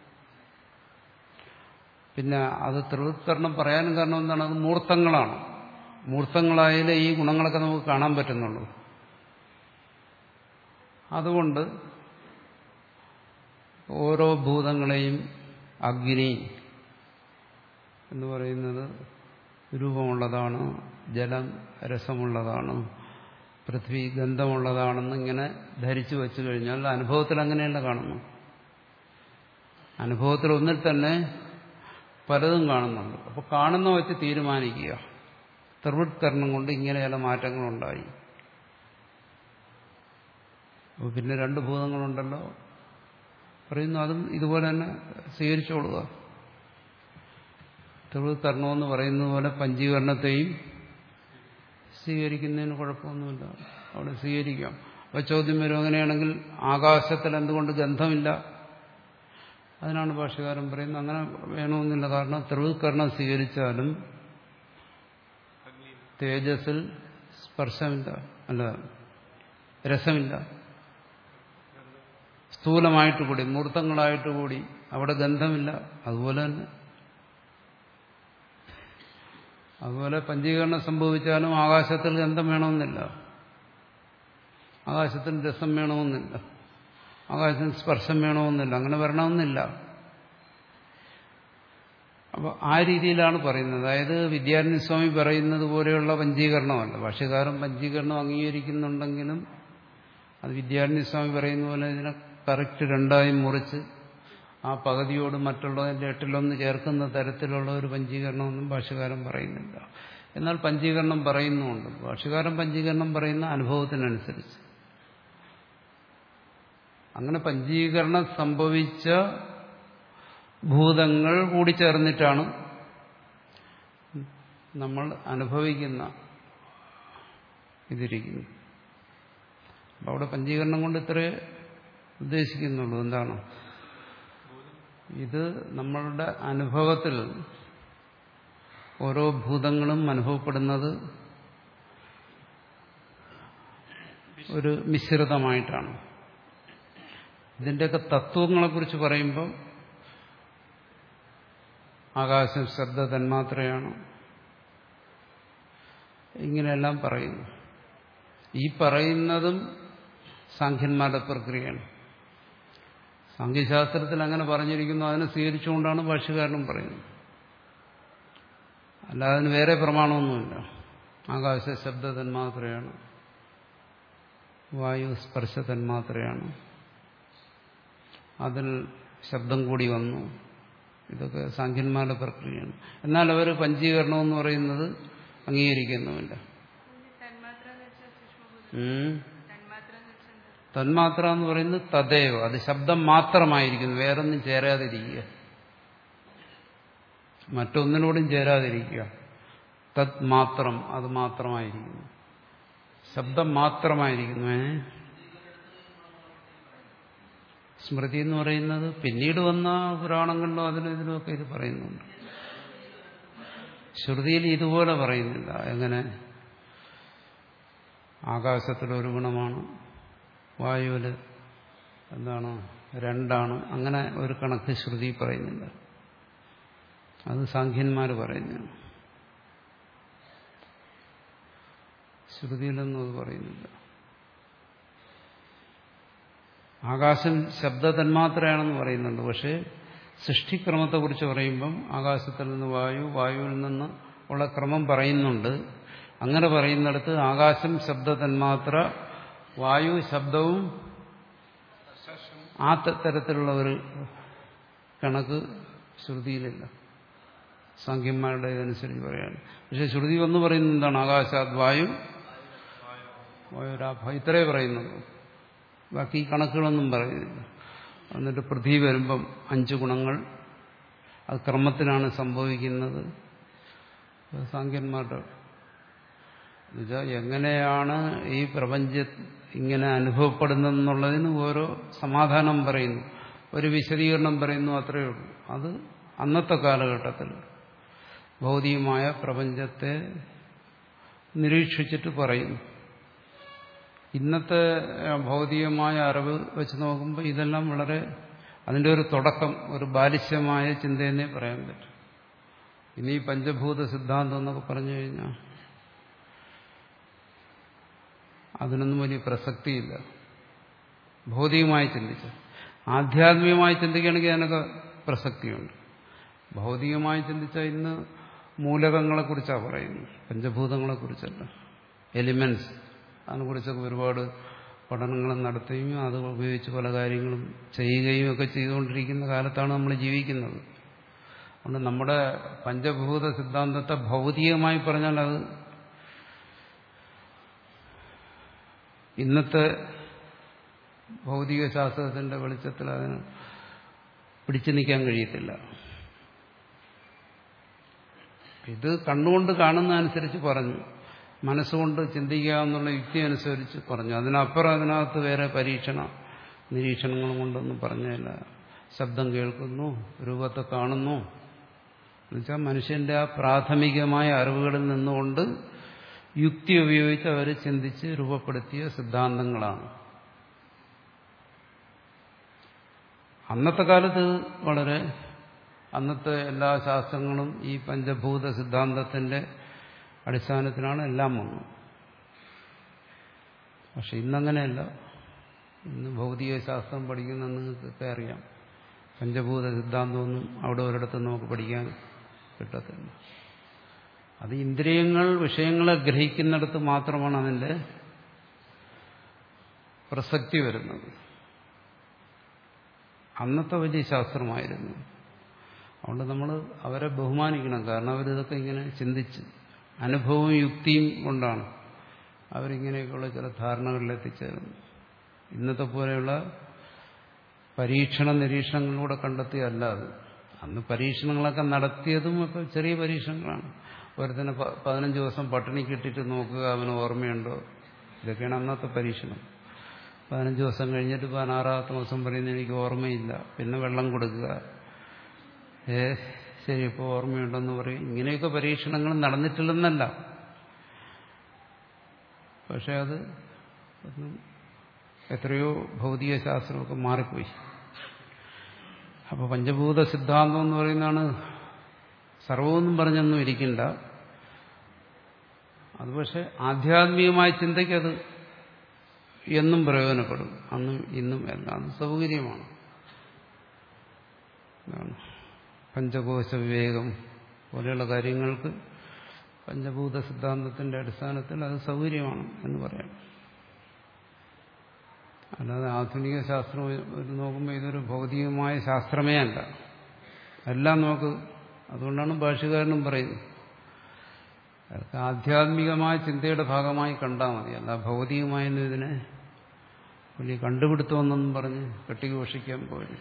പിന്നെ അത് ത്രിവൃത്കരണം പറയാനും കാരണം എന്താണ്? അത് മൂർത്തങ്ങളാണ്. മൂർത്തങ്ങളായാലേ ഈ ഗുണങ്ങളൊക്കെ നമുക്ക് കാണാൻ പറ്റുന്നുള്ളൂ. അതുകൊണ്ട് ഓരോ ഭൂതങ്ങളെയും അഗ്നി എന്ന് പറയുന്നത് രൂപമുള്ളതാണ്, ജലം രസമുള്ളതാണ്, പൃഥ്വി ഗന്ധമുള്ളതാണെന്ന് ഇങ്ങനെ ധരിച്ചു വച്ചു കഴിഞ്ഞാൽ അനുഭവത്തിൽ അങ്ങനെയല്ല കാണുന്നു. അനുഭവത്തിൽ ഒന്നിൽ തന്നെ പലതും കാണുന്നുണ്ട്. അപ്പോൾ കാണുന്ന വെച്ച് തീരുമാനിക്കുക. ത്രിവൃത്കരണം കൊണ്ട് ഇങ്ങനെ ചില മാറ്റങ്ങളുണ്ടായി. അപ്പോൾ പിന്നെ രണ്ട് ഭൂതങ്ങളുണ്ടല്ലോ പറയുന്നു, അതും ഇതുപോലെ തന്നെ സ്വീകരിച്ചോളുക. ത്രിവൃത്കരണമെന്ന് പറയുന്നത് പോലെ പഞ്ചീകരണത്തെയും സ്വീകരിക്കുന്നതിന് കുഴപ്പമൊന്നുമില്ല, അവിടെ സ്വീകരിക്കാം. അപ്പോൾ ചോദ്യം വരും, അങ്ങനെയാണെങ്കിൽ ആകാശത്തിൽ എന്തുകൊണ്ട് ഗന്ധമില്ല? അതിനാണ് ഭാഷ്യകാരൻ പറയുന്നത് അങ്ങനെ വേണമെന്നില്ല. കാരണം ത്രിവൃത്കരണം സ്വീകരിച്ചാലും തേജസ്സിൽ സ്പർശമില്ല, അല്ല രസമില്ല. സ്ഥൂലമായിട്ട് കൂടി, മൂർത്തങ്ങളായിട്ട് കൂടി അവിടെ ഗന്ധമില്ല. അതുപോലെ തന്നെ അതുപോലെ പഞ്ചീകരണം സംഭവിച്ചാലും ആകാശത്തിൽ ഗന്ധം വേണമെന്നില്ല, ആകാശത്തിന് രസം വേണമെന്നില്ല, ആകാശത്തിന് സ്പർശം വേണമെന്നില്ല, അങ്ങനെ വരണമെന്നില്ല. അപ്പോൾ ആ രീതിയിലാണ് പറയുന്നത്. അതായത് വിദ്യാരണ്യസ്വാമി പറയുന്നത് പോലെയുള്ള പഞ്ചീകരണമല്ല. ഭാഷ്യകാരൻ പഞ്ചീകരണം അംഗീകരിക്കുന്നുണ്ടെങ്കിലും അത് വിദ്യാരണ്യസ്വാമി പറയുന്ന പോലെ ഇതിനെ കറക്റ്റ് രണ്ടായി മുറിച്ച് ആ പകുതിയോട് മറ്റുള്ളതിൻ്റെ എട്ടിലൊന്ന് ചേർക്കുന്ന തരത്തിലുള്ള ഒരു പഞ്ചീകരണമൊന്നും ഭാഷ്യകാരൻ പറയുന്നില്ല. എന്നാൽ പഞ്ചീകരണം പറയുന്നുമുണ്ട്. ഭാഷ്യകാരൻ പഞ്ചീകരണം പറയുന്ന അനുഭവത്തിനനുസരിച്ച്. അങ്ങനെ പഞ്ചീകരണം സംഭവിച്ച ഭൂതങ്ങൾ കൂടിച്ചേർന്നിട്ടാണ് നമ്മൾ അനുഭവിക്കുന്ന ഇതിരിക്കുന്നത്. അപ്പം അവിടെ പഞ്ചീകരണം കൊണ്ട് ഇത്രേ ഉദ്ദേശിക്കുന്നുള്ളൂ. എന്താണ്? ഇത് നമ്മളുടെ അനുഭവത്തിൽ ഓരോ ഭൂതങ്ങളും അനുഭവപ്പെടുന്നത് ഒരു മിശ്രിതമായിട്ടാണ്. ഇതിൻ്റെയൊക്കെ തത്വങ്ങളെക്കുറിച്ച് പറയുമ്പോൾ ആകാശം ശബ്ദ തന്മാത്രയാണ്, ഇങ്ങനെയെല്ലാം പറയുന്നു. ഈ പറയുന്നതും സാഖ്യന്മാരുടെ പ്രക്രിയയാണ്. സാഖ്യശാസ്ത്രത്തിൽ അങ്ങനെ പറഞ്ഞിരിക്കുന്നു, അതിനെ സ്വീകരിച്ചുകൊണ്ടാണ് ഭാഷ്യകാരനും പറയുന്നത്. അല്ലാതെ അതിന് വേറെ പ്രമാണമൊന്നുമില്ല. ആകാശ ശബ്ദ തന്മാത്രയാണ്, വായു സ്പർശ തന്മാത്രയാണ്, അതിൽ ശബ്ദം കൂടി വന്നു, ഇതൊക്കെ സാഖ്യന്മാരുടെ പ്രക്രിയയാണ്. എന്നാൽ അവർ പഞ്ചീകരണമെന്ന് പറയുന്നത് അംഗീകരിക്കുന്നുമില്ല. തന്മാത്ര എന്ന് പറയുന്നത് തദേവ, അത് ശബ്ദം മാത്രമായിരിക്കുന്നു, വേറൊന്നും ചേരാതിരിക്കുക, മറ്റൊന്നിനോടും ചേരാതിരിക്കുക. തത് മാത്രം, അത് മാത്രമായിരിക്കുന്നു, ശബ്ദം മാത്രമായിരിക്കുന്നു. ഏ സ്മൃതി എന്ന് പറയുന്നത് പിന്നീട് വന്ന പുരാണങ്ങളിലും അതിലും ഇതിലുമൊക്കെ ഇത് പറയുന്നുണ്ട്. ശ്രുതിയിൽ ഇതുപോലെ പറയുന്നില്ല. എങ്ങനെ? ആകാശത്തിലൊരു ഗുണമാണ്, വായുവിൽ എന്താണ് രണ്ടാണ്, അങ്ങനെ ഒരു കണക്ക് ശ്രുതി പറയുന്നില്ല. അത് സാഖ്യന്മാർ പറയുന്നതാണ്. ശ്രുതിയിലൊന്നും അത് പറയുന്നില്ല. ആകാശം ശബ്ദ തന്മാത്രയാണെന്ന് പറയുന്നുണ്ട്. പക്ഷേ സൃഷ്ടിക്രമത്തെക്കുറിച്ച് പറയുമ്പം ആകാശത്തിൽ നിന്ന് വായു, വായുവിൽ നിന്ന് ഉള്ള ക്രമം പറയുന്നുണ്ട്. അങ്ങനെ പറയുന്നിടത്ത് ആകാശം ശബ്ദ തന്മാത്ര, വായു ശബ്ദവും ആ തരത്തിലുള്ള ഒരു കണക്ക് ശ്രുതിയിലില്ല. സാഖ്യന്മാരുടെ ഇതനുസരിച്ച് പറയാണ്. പക്ഷെ ശ്രുതി ഒന്ന് പറയുന്നത് എന്താണ്? ആകാശാത് വായു, വായുരാഭ, ഇത്രേ പറയുന്നുള്ളൂ. ബാക്കി ഈ കണക്കുകളൊന്നും പറയുന്നില്ല. എന്നിട്ട് പൃഥ്വി വരുമ്പം അഞ്ച് ഗുണങ്ങൾ, അത് ക്രമത്തിലാണ് സംഭവിക്കുന്നത്. സാഖ്യന്മാരുടെ എന്നുവെച്ചാൽ എങ്ങനെയാണ് ഈ പ്രപഞ്ചം ഇങ്ങനെ അനുഭവപ്പെടുന്നതെന്നുള്ളതിന് ഓരോ സമാധാനം പറയുന്നു, ഒരു വിശദീകരണം പറയുന്നു, അത്രയേ ഉള്ളൂ. അത് അന്നത്തെ കാലഘട്ടത്തിൽ ഭൗതികമായ പ്രപഞ്ചത്തെ നിരീക്ഷിച്ചിട്ട് പറയുന്നു. ഇന്നത്തെ ഭൗതികമായ അറിവ് വെച്ച് നോക്കുമ്പോൾ ഇതെല്ലാം വളരെ അതിൻ്റെ ഒരു തുടക്കം, ഒരു ബാലിശ്യമായ ചിന്തയെന്നേ പറയാൻ പറ്റും. ഇനി പഞ്ചഭൂത സിദ്ധാന്തം എന്നൊക്കെ പറഞ്ഞു കഴിഞ്ഞാൽ അതിനൊന്നും വലിയ പ്രസക്തിയില്ല. ഭൗതികമായി ചിന്തിച്ച് ആധ്യാത്മികമായി ചിന്തിക്കുകയാണെങ്കിൽ അതിനൊക്കെ പ്രസക്തിയുണ്ട്. ഭൗതികമായി ചിന്തിച്ചാൽ ഇന്ന് മൂലകങ്ങളെക്കുറിച്ചാണ് പറയുന്നത്, പഞ്ചഭൂതങ്ങളെക്കുറിച്ചല്ല. എലിമെന്റ്സ്, അതിനെക്കുറിച്ചൊക്കെ ഒരുപാട് പഠനങ്ങൾ നടത്തുകയും അത് ഉപയോഗിച്ച് പല കാര്യങ്ങളും ചെയ്യുകയും ഒക്കെ ചെയ്തുകൊണ്ടിരിക്കുന്ന കാലത്താണ് നമ്മൾ ജീവിക്കുന്നത്. അതുകൊണ്ട് നമ്മുടെ പഞ്ചഭൂത സിദ്ധാന്തത്തെ ഭൗതികമായി പറഞ്ഞാൽ അത് ഇന്നത്തെ ഭൗതിക ശാസ്ത്രത്തിന്റെ വെളിച്ചത്തിൽ അതിന് പിടിച്ചു നിൽക്കാൻ കഴിയത്തില്ല. ഇത് കണ്ണുകൊണ്ട് കാണുന്നതനുസരിച്ച് പറഞ്ഞു, മനസ്സുകൊണ്ട് ചിന്തിക്കുക എന്നുള്ള യുക്തി അനുസരിച്ച് പറഞ്ഞു. അതിനപ്പുറം അതിനകത്ത് വേറെ പരീക്ഷണ നിരീക്ഷണങ്ങളും കൊണ്ടൊന്നും പറഞ്ഞില്ല. ശബ്ദം കേൾക്കുന്നു, രൂപത്തെ കാണുന്നു, എന്നുവെച്ചാൽ മനുഷ്യന്റെ ആ പ്രാഥമികമായ അറിവുകളിൽ നിന്നുകൊണ്ട് യുക്തി ഉപയോഗിച്ച് അവർ ചിന്തിച്ച് രൂപപ്പെടുത്തിയ സിദ്ധാന്തങ്ങളാണ്. അന്നത്തെ കാലത്ത് വളരെ അന്നത്തെ എല്ലാ ശാസ്ത്രങ്ങളും ഈ പഞ്ചഭൂത സിദ്ധാന്തത്തിന്റെ അടിസ്ഥാനത്തിലാണ് എല്ലാം വന്നത്. പക്ഷെ ഇന്നങ്ങനെയല്ല. ഇന്ന് ഭൗതിക ശാസ്ത്രം പഠിക്കുന്ന നിങ്ങൾക്കൊക്കെ അറിയാം, പഞ്ചഭൂത സിദ്ധാന്തമൊന്നും അവിടെ ഒരിടത്ത് നമുക്ക് പഠിക്കാൻ കിട്ടത്തില്ല. അത് ഇന്ദ്രിയങ്ങൾ വിഷയങ്ങളെ ഗ്രഹിക്കുന്നിടത്ത് മാത്രമാണ് അതിൻ്റെ പ്രസക്തി വരുന്നത്. അന്നത്തെ വലിയ ശാസ്ത്രമായിരുന്നു. അതുകൊണ്ട് നമ്മൾ അവരെ ബഹുമാനിക്കണം. കാരണം അവരിതൊക്കെ ഇങ്ങനെ ചിന്തിച്ച് അനുഭവവും യുക്തിയും കൊണ്ടാണ് അവരിങ്ങനെയൊക്കെയുള്ള ചില ധാരണകളിൽ എത്തിച്ചേരുന്നത്. ഇന്നത്തെ പോലെയുള്ള പരീക്ഷണ നിരീക്ഷണങ്ങളിലൂടെ കണ്ടെത്തിയല്ല അത്. അന്ന് പരീക്ഷണങ്ങളൊക്കെ നടത്തിയതും ഇപ്പോൾ ചെറിയ പരീക്ഷണങ്ങളാണ്. ഒരുത്തന്നെ പതിനഞ്ച് ദിവസം പട്ടിണിക്ക് ഇട്ടിട്ട് നോക്കുക, അവന് ഓർമ്മയുണ്ടോ, ഇതൊക്കെയാണ് അന്നത്തെ പരീക്ഷണം. പതിനഞ്ച് ദിവസം കഴിഞ്ഞിട്ട് പതിനാറാമത്തെ ദിവസം പറയുന്നത് എനിക്ക് ഓർമ്മയില്ല, പിന്നെ വെള്ളം കൊടുക്കുക, ഏ ശരി ഇപ്പോൾ ഓർമ്മയുണ്ടെന്ന് പറയും. ഇങ്ങനെയൊക്കെ പരീക്ഷണങ്ങൾ നടന്നിട്ടില്ലെന്നല്ല, പക്ഷെ അത് എത്രയോ ഭൗതിക ശാസ്ത്രമൊക്കെ മാറിപ്പോയി. അപ്പോൾ പഞ്ചഭൂത സിദ്ധാന്തം എന്ന് പറയുന്നതാണ് സർവമൊന്നും പറഞ്ഞൊന്നും ഇരിക്കണ്ട. അത് പക്ഷെ ആധ്യാത്മികമായ ചിന്തയ്ക്കത് എന്നും പ്രയോജനപ്പെടും. അന്നും ഇന്നും എല്ലാം അത് സൗകര്യമാണ്. പഞ്ചകോശ വിവേകം പോലെയുള്ള കാര്യങ്ങൾക്ക് പഞ്ചഭൂത സിദ്ധാന്തത്തിന്റെ അടിസ്ഥാനത്തിൽ അത് സൗകര്യമാണ് എന്ന് പറയാം. അല്ലാതെ ആധുനിക ശാസ്ത്രം നോക്കുമ്പോൾ ഇതൊരു ഭൗതികമായ ശാസ്ത്രമേ അല്ല. എല്ലാം നമുക്ക്, അതുകൊണ്ടാണ് ഭാഷ്യകാരനും പറയുന്നത് അതൊക്കെ ആധ്യാത്മികമായ ചിന്തയുടെ ഭാഗമായി കണ്ടാൽ മതി. അല്ല ഭൗതികമായൊന്നും ഇതിനെ വലിയ കണ്ടുപിടുത്തമെന്നൊന്നും പറഞ്ഞ് കെട്ടിഘോഷിക്കാൻ പോയി.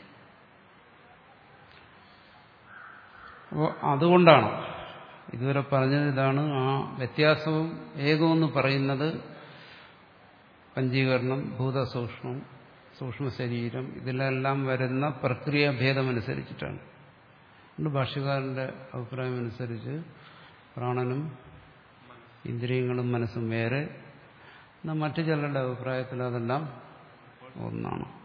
അപ്പോൾ അതുകൊണ്ടാണ് ഇതുവരെ പറഞ്ഞത് ഇതാണ്. ആ വ്യത്യാസവും ഏകമെന്ന് പറയുന്നത് പഞ്ചീകരണം, ഭൂതസൂക്ഷ്മം, സൂക്ഷ്മ ശരീരം, ഇതിലെല്ലാം വരുന്ന പ്രക്രിയാഭേദമനുസരിച്ചിട്ടാണ്. അതുകൊണ്ട് ഭാഷ്യകാരന്റെ അഭിപ്രായം അനുസരിച്ച് പ്രാണനും ഇന്ദ്രിയങ്ങളും മനസ്സും വേറെ, എന്നാൽ മറ്റു ചിലരുടെ അഭിപ്രായത്തിൽ അതെല്ലാം ഒന്നാണ്.